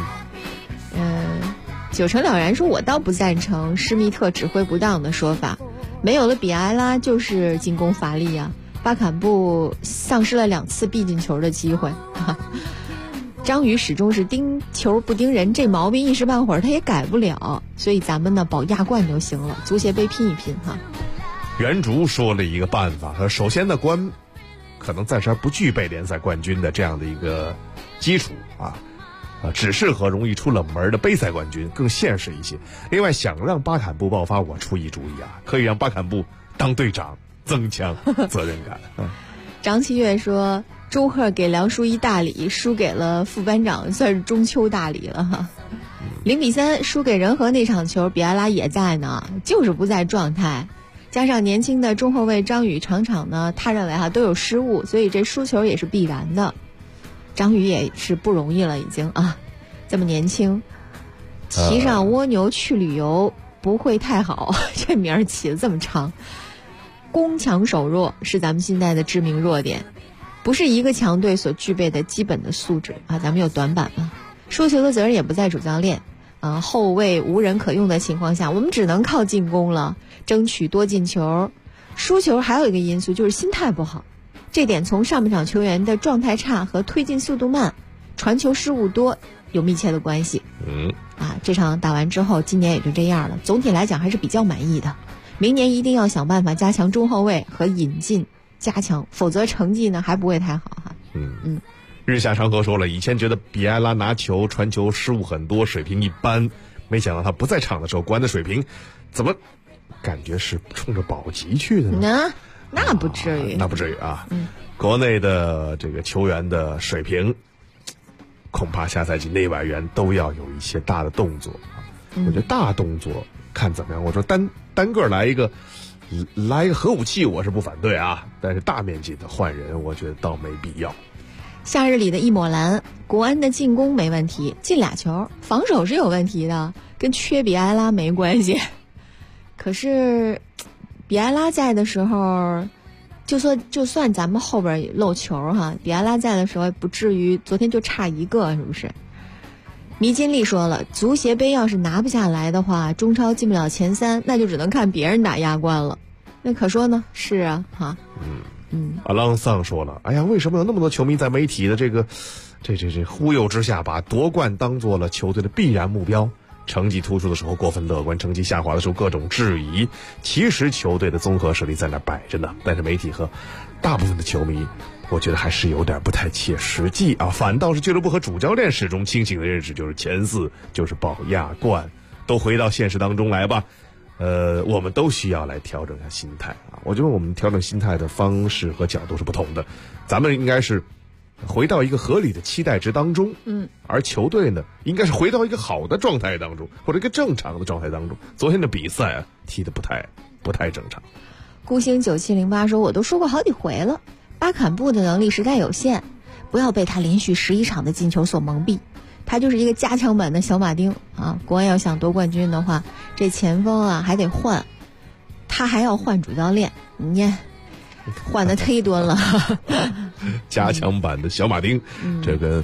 九成了然说，我倒不赞成施密特指挥不当的说法，没有了比埃拉就是进攻乏力啊，巴坎布丧失了2次必进球的机会。张宇始终是盯球不盯人，这毛病一时半会儿他也改不了，所以咱们呢保亚冠就行了，足协杯拼一拼哈。 袁竹说了一个办法，首先呢，国安可能暂时还不具备联赛冠军的这样的一个基础只适合容易出冷门的杯赛冠军，更现实一些。另外，想让巴坎布爆发，我出一主意啊，可以让巴坎布当队长，增强责任感。 张七月说，周贺给梁书一大礼，输给了副班长，算是中秋大礼了哈。0-3输给仁和那场球，比埃拉也在呢，就是不在状态。加上年轻的中后卫张宇场场呢，他认为都有失误，所以这输球也是必然的。张宇也是不容易了，已经这么年轻，骑上蜗牛去旅游不会太好，这名儿起得这么长。攻强守弱是咱们现在的致命弱点，不是一个强队所具备的基本的素质咱们有短板嘛。输球的责任也不在主教练后卫无人可用的情况下，我们只能靠进攻了，争取多进球。输球还有一个因素就是心态不好，这点从上半场球员的状态差和推进速度慢、传球失误多有密切的关系。这场打完之后，今年也就这样了。总体来讲还是比较满意的。明年一定要想办法加强中后卫和引进加强，否则成绩呢还不会太好哈。 日下长河说了，以前觉得比埃拉拿球传球失误很多，水平一般，没想到他不在场的时候，国安的水平怎么感觉是冲着保级去的呢？ 那不至于， 那不至于啊。国内的这个球员的水平，恐怕下赛季内外援都要有一些大的动作我觉得大动作看怎么样。我说单个来一个核武器，我是不反对啊，但是大面积的换人，我觉得倒没必要。 夏日里的一抹蓝，国安的进攻没问题，进2球，防守是有问题的，跟缺比埃拉没关系。可是比埃拉在的时候，就算咱们后边漏球比埃拉在的时候不至于昨天就差1个，是不是？迷金丽说了，足协杯要是拿不下来的话，中超进不了前3，那就只能看别人打亚冠了。那可说呢？是啊阿朗桑说了，哎呀，为什么有那么多球迷在媒体的这忽悠之下，把夺冠当做了球队的必然目标？成绩突出的时候过分乐观，成绩下滑的时候各种质疑。其实球队的综合实力在那摆着呢，但是媒体和大部分的球迷，我觉得还是有点不太切实际反倒是俱乐部和主教练始终清醒的认识，就是前4就是保亚冠，都回到现实当中来吧。我们都需要来调整一下心态我觉得我们调整心态的方式和角度是不同的，咱们应该是回到一个合理的期待值当中，而球队呢，应该是回到一个好的状态当中，或者一个正常的状态当中。昨天的比赛踢得不太正常。 孤星9708说，我都说过好几回了，巴坎布的能力实在有限，不要被他连续11场的进球所蒙蔽，他就是一个加强版的小马丁国安要想夺冠军的话，这前锋还得换，他还要换主教练，你看换的忒多了。 加强版的小马丁，这跟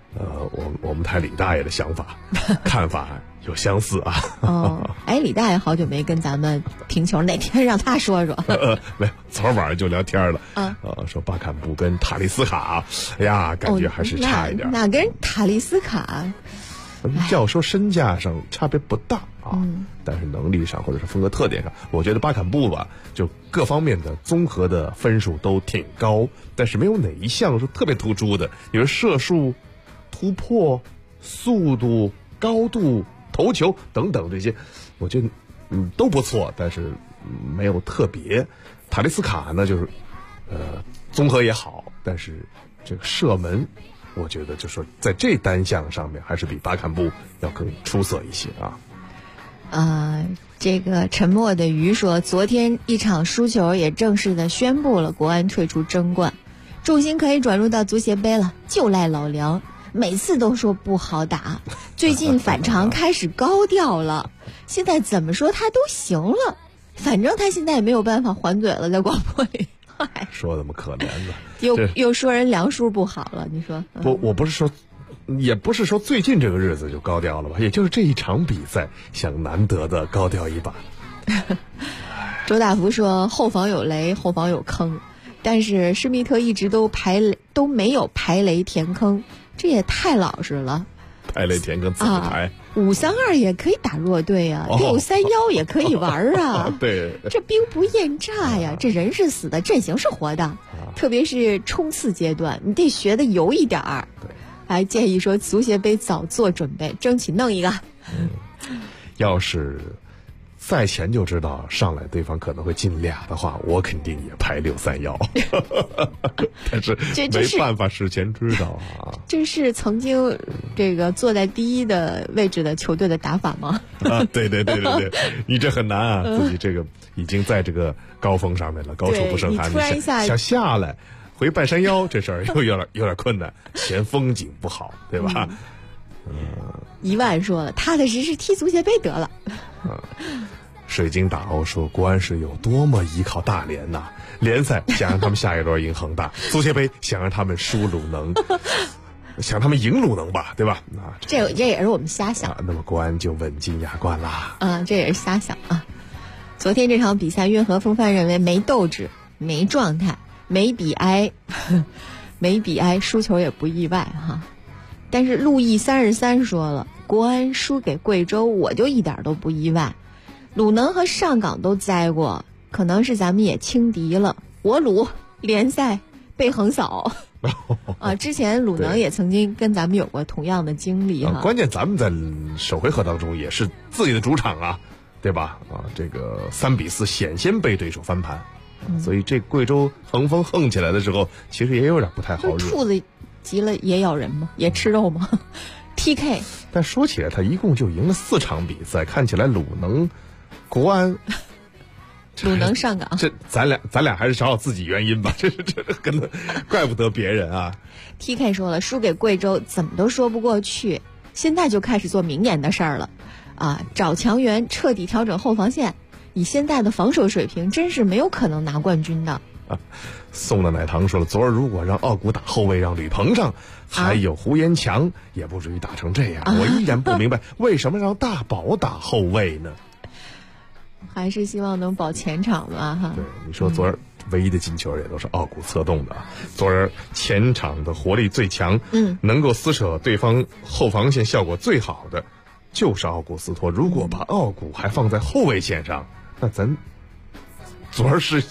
我们台李大爷的想法看法有相似啊。 哦，哎，李大爷好久没跟咱们评球，哪天让他说说？ 没有，昨晚上就聊天了。说巴坎布跟塔利斯卡，哎呀，感觉还是差一点。 那跟塔利斯卡， 要说身价上差别不大啊，但是能力上或者是风格特点上，我觉得巴坎布吧，就各方面的综合的分数都挺高，但是没有哪一项是特别突出的。比如射术、突破、速度、高度、头球等等这些，我觉得都不错，但是没有特别。塔利斯卡呢，就是综合也好，但是这个射门，我觉得就是说在这单项上面还是比巴坎布要更出色一些啊。 这个沉默的鱼说，昨天一场输球也正式的宣布了国安退出争冠，重心可以转入到足协杯了，就赖老梁。每次都说不好打，最近反常开始高调了，现在怎么说他都行了，反正他现在也没有办法还嘴了，在广播里。 说那么可怜的， 又说人梁叔不好了，你说？ 我不是说，也不是说最近这个日子就高调了吧，也就是这一场比赛想难得的高调一把。 周大福说后防有雷，后防有坑，但是施密特一直都没有排雷填坑。这也太老实了， 排雷填坑自己排 ，5-3-2也可以打弱队啊，6-3-1也可以玩啊， 对， 这兵不厌诈呀，这人是死的，阵型是活的，特别是冲刺阶段，你得学的油一点儿。还建议说足协杯早做准备，争取弄一个。 要是赛前就知道上来对方可能会进俩的话，我肯定也排6-3-1。但是没办法事前知道啊。 这是曾经这个坐在第一的位置的球队的打法吗？ 对，你这很难啊，自己这个已经在这个高峰上面了，高处不胜寒，你想下来回半山腰这事儿又有点困难，嫌风景不好，对吧？ 一万说了，踏踏实实踢足协杯得了。 水晶打欧说，国安是有多么依靠大连呐！联赛想让他们下一轮赢恒大，足协杯想让他们输鲁能，想他们赢鲁能吧，对吧？ 这也是我们瞎想。 那么国安就稳进亚冠啦。 这也是瞎想啊。昨天这场比赛，运河风范认为没斗志、没状态、没比埃，输球也不意外哈。但是路易33说了，国安输给贵州，我就一点都不意外。鲁能和上港都栽过，可能是咱们也轻敌了。我鲁联赛被横扫之前鲁能也曾经跟咱们有过同样的经历哈。 关键咱们在首回合当中也是自己的主场啊，对吧？这个3-4险些被对手翻盘，所以这贵州横风横起来的时候，其实也有点不太好惹。 兔子急了也咬人吗？也吃肉吗？TK。 但说起来，他一共就赢了4场比赛，看起来鲁能、国安、 鲁能、上港， 这咱俩还是找自己原因吧，这跟怪不得别人啊。 TK 说了，输给贵州怎么都说不过去，现在就开始做明年的事儿了找强援，彻底调整后防线。以现在的防守水平，真是没有可能拿冠军的。 送的奶糖说了，昨儿如果让奥古打后卫，让吕鹏上，还有胡延强，也不至于打成这样。我依然不明白为什么让大宝打后卫呢？ 还是希望能保前场吧哈。 对，你说昨儿唯一的进球也都是奥古策动的。昨儿前场的活力最强，能够撕扯对方后防线效果最好的就是奥古斯托。如果把奥古还放在后卫线上，那咱昨儿是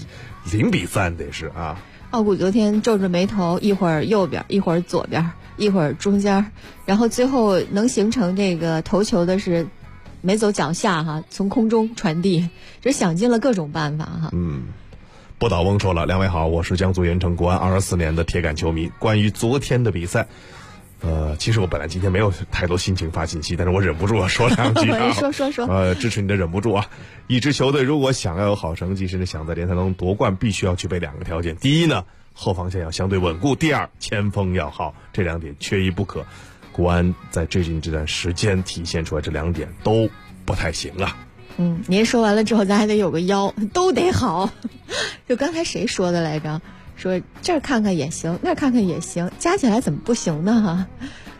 0-3得是啊。 奥古昨天皱着眉头，一会儿右边，一会儿左边，一会儿中间，然后最后能形成这个头球的是没走脚下哈，从空中传递，这想尽了各种办法哈。 不倒翁说了，两位好，我是江苏盐城国安24年的铁杆球迷。关于昨天的比赛，其实我本来今天没有太多心情发信息，但是我忍不住说两句啊。 说。 支持你的忍不住啊！一支球队如果想要有好成绩，甚至想在联赛中夺冠，必须要具备2个条件。第一呢，后防线要相对稳固；第二，前锋要好，这2点缺一不可。国安在最近这段时间体现出来这2点都不太行啊。 您说完了之后，咱还得有个腰，都得好。就刚才谁说的来着？说这儿看看也行，那儿看看也行，加起来怎么不行呢？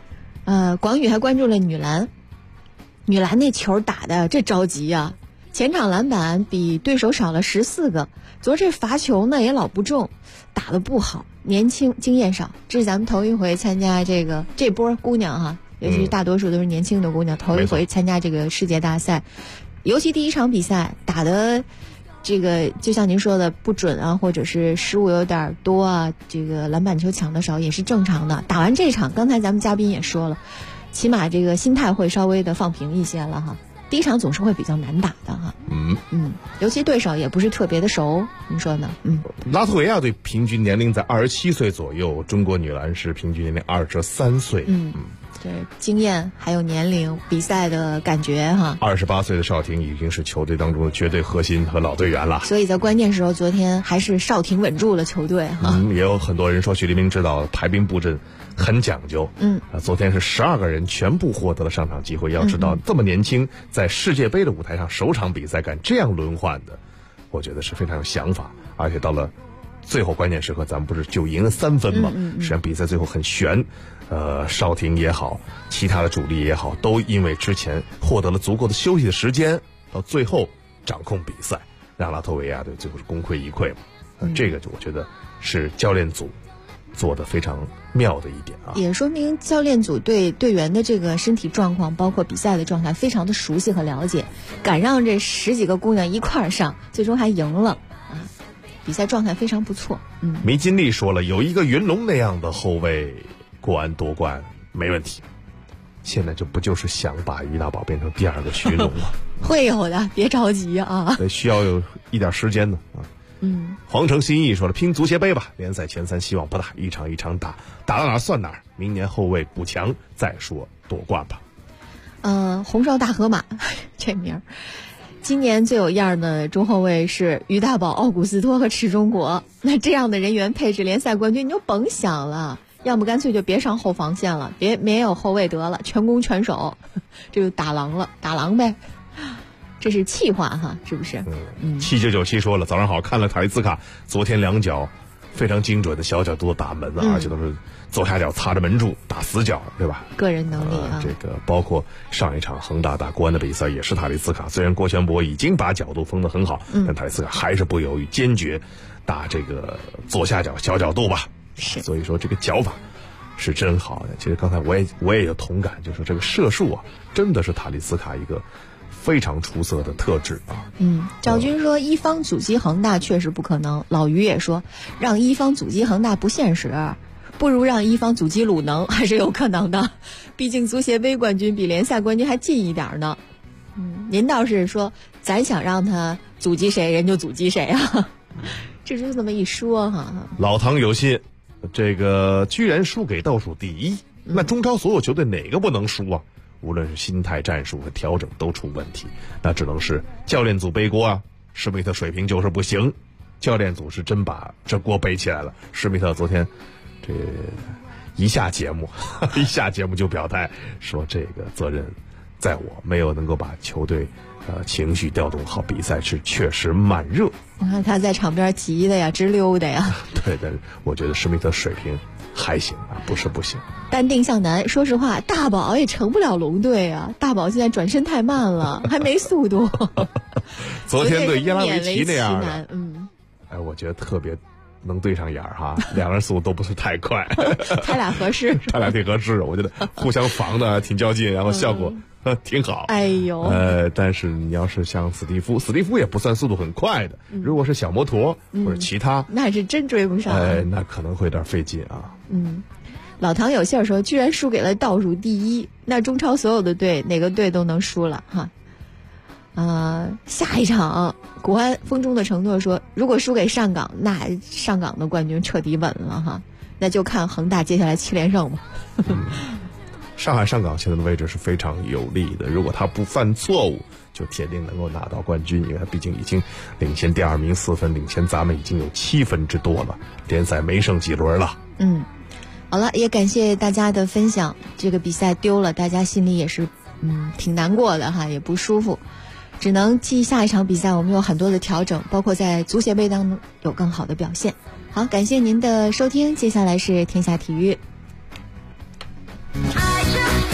广宇还关注了女篮那球打的这着急啊，前场篮板比对手少了14个，昨儿这罚球呢也老不中，打得不好，年轻经验少，这是咱们头一回参加这波姑娘哈，尤其是大多数都是年轻的姑娘，头一回参加这个世界大赛，尤其第一场比赛打的这个就像您说的不准啊，或者是失误有点多啊，这个篮板球抢的少也是正常的。打完这场，刚才咱们嘉宾也说了，起码这个心态会稍微的放平一些了哈。第一场总是会比较难打的哈。尤其对手也不是特别的熟，你说呢？ 拉脱维亚队平均年龄在27岁左右，中国女篮是平均年龄23岁。 对，经验还有年龄，比赛的感觉哈。 28岁的邵婷已经是球队当中的绝对核心和老队员了。 所以在关键时候，昨天还是邵婷稳住了球队哈。 也有很多人说许黎明指导排兵布阵很讲究。昨天是12个人全部获得了上场机会。要知道这么年轻，在世界杯的舞台上首场比赛敢这样轮换的，我觉得是非常有想法。而且到了最后关键时刻，咱们不是就赢了3分吗？实际上比赛最后很悬。邵婷也好，其他的主力也好，都因为之前获得了足够的休息的时间，到最后掌控比赛，让拉脱维亚队最后是功亏一篑嘛。这个就我觉得是教练组做的非常妙的一点啊， 也说明教练组对队员的这个身体状况，包括比赛的状态非常的熟悉和了解，敢让这10几个姑娘一块儿上，最终还赢了啊，比赛状态非常不错。 梅金丽说了，有一个云龙那样的后卫，国安夺冠没问题。现在这不就是想把于大宝变成第2个徐龙吗？ 会有的，别着急啊， 需要有一点时间呢啊。皇城新意说了，拼足协杯吧，联赛前3希望不大，一场一场打，打到哪儿算哪儿，明年后卫补强再说夺冠吧。 红烧大河马这名儿，今年最有样的中后卫是于大宝、奥古斯托和池忠国，那这样的人员配置，联赛冠军你就甭想了。要么干脆就别上后防线了，没有后卫得了，全攻全守，这就打狼了，打狼呗。这是气话哈，是不是 ？7997说了，早上好，看了塔利兹卡昨天2脚非常精准的小角度打门而且都是左下角擦着门柱打死角，对吧？ 个人能力啊。 这个包括上一场恒大打国安的比赛也是塔利兹卡，虽然郭全博已经把角度封得很好，但塔利兹卡还是不犹豫，坚决打这个左下角小角度吧。所以说这个脚法是真好的。其实刚才我也有同感，就是这个射术啊，真的是塔利兹卡一个非常出色的特质啊。 赵军说一方阻击恒大确实不可能，老于也说让一方阻击恒大不现实，不如让一方阻击鲁能还是有可能的，毕竟足协杯冠军比联赛冠军还近一点呢。您倒是说咱想让他阻击谁人就阻击谁啊，这就这么一说哈。 老唐有信，这个居然输给倒数第1，那中超所有球队哪个不能输啊？无论是心态、战术和调整都出问题，那只能是教练组背锅啊。施密特水平就是不行，教练组是真把这锅背起来了。施密特昨天这一下节目就表态说，这个责任在我，没有能够把球队情绪调动好，比赛是确实慢热。 我看他在场边急的呀，直溜的呀。 对，但是我觉得施密特水平还行啊，不是不行。 淡定向南，说实话，大宝也成不了龙队啊。大宝现在转身太慢了，还没速度。 昨天对耶拉维奇那样的，我觉得特别能对上眼哈，两人速度都不是太快。 他俩合适， 他俩挺合适，我觉得互相防的挺较劲，然后效果挺好。 哎呦， 但是你要是像史蒂夫也不算速度很快的，如果是小摩托或者其他， 那是真追不上。 那可能会有点费劲啊。 老唐有信说，居然输给了倒数第1，那中超所有的队哪个队都能输了哈。下一场国安风中的承诺说，如果输给上港，那上港的冠军彻底稳了哈。那就看恒大接下来7连胜吧。 上海上港现在的位置是非常有利的，如果他不犯错误，就铁定能够拿到冠军，因为他毕竟已经领先第2名4分，领先咱们已经有7分之多了，联赛没剩几轮了。 好了，也感谢大家的分享。这个比赛丢了，大家心里也是挺难过的哈，也不舒服。只能记下一场比赛我们有很多的调整，包括在足协杯当中有更好的表现。好，感谢您的收听，接下来是天下体育。 爱着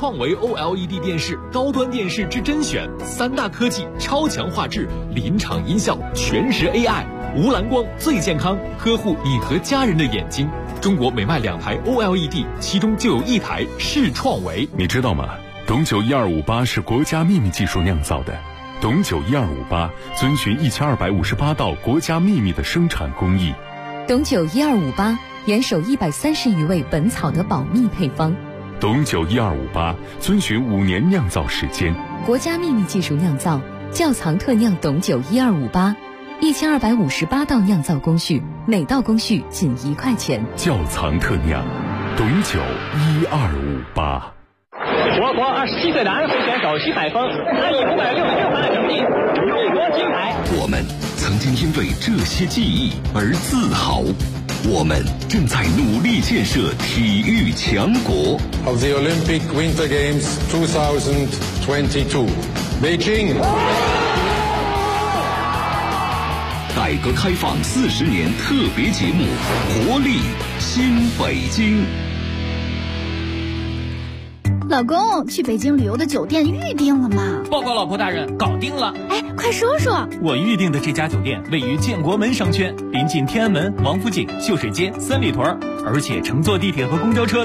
创维 OLED 电视，高端电视之甄选，3大科技，超强画质，临场音效，全时 AI， 无蓝光最健康，呵护你和家人的眼睛。中国每卖2台 OLED， 其中就有1台是创维。 你知道吗？董酒1258是国家秘密技术酿造的。董酒1258遵循1258道国家秘密的生产工艺。 董酒1258严守130余味本草的保密配方。 董酒1258遵循5年酿造时间， 国家秘密技术酿造，窖藏特酿董酒1258，1258道酿造工序，每道工序仅1块钱。 窖藏特酿，董酒1258。 我国27岁男会选手徐海峰，他以566分的成绩勇夺金牌。 我们曾经因为这些记忆而自豪，我们正在努力建设体育强国。 Of the Olympic Winter Games 2022, Beijing。 改革开放40年特别节目，活力新北京。 老公，去北京旅游的酒店预定了吗？ 报告老婆大人，搞定了。 哎，快说说。 我预定的这家酒店位于建国门商圈，临近天安门、王府井、秀水街、三里屯，而且乘坐地铁和公交车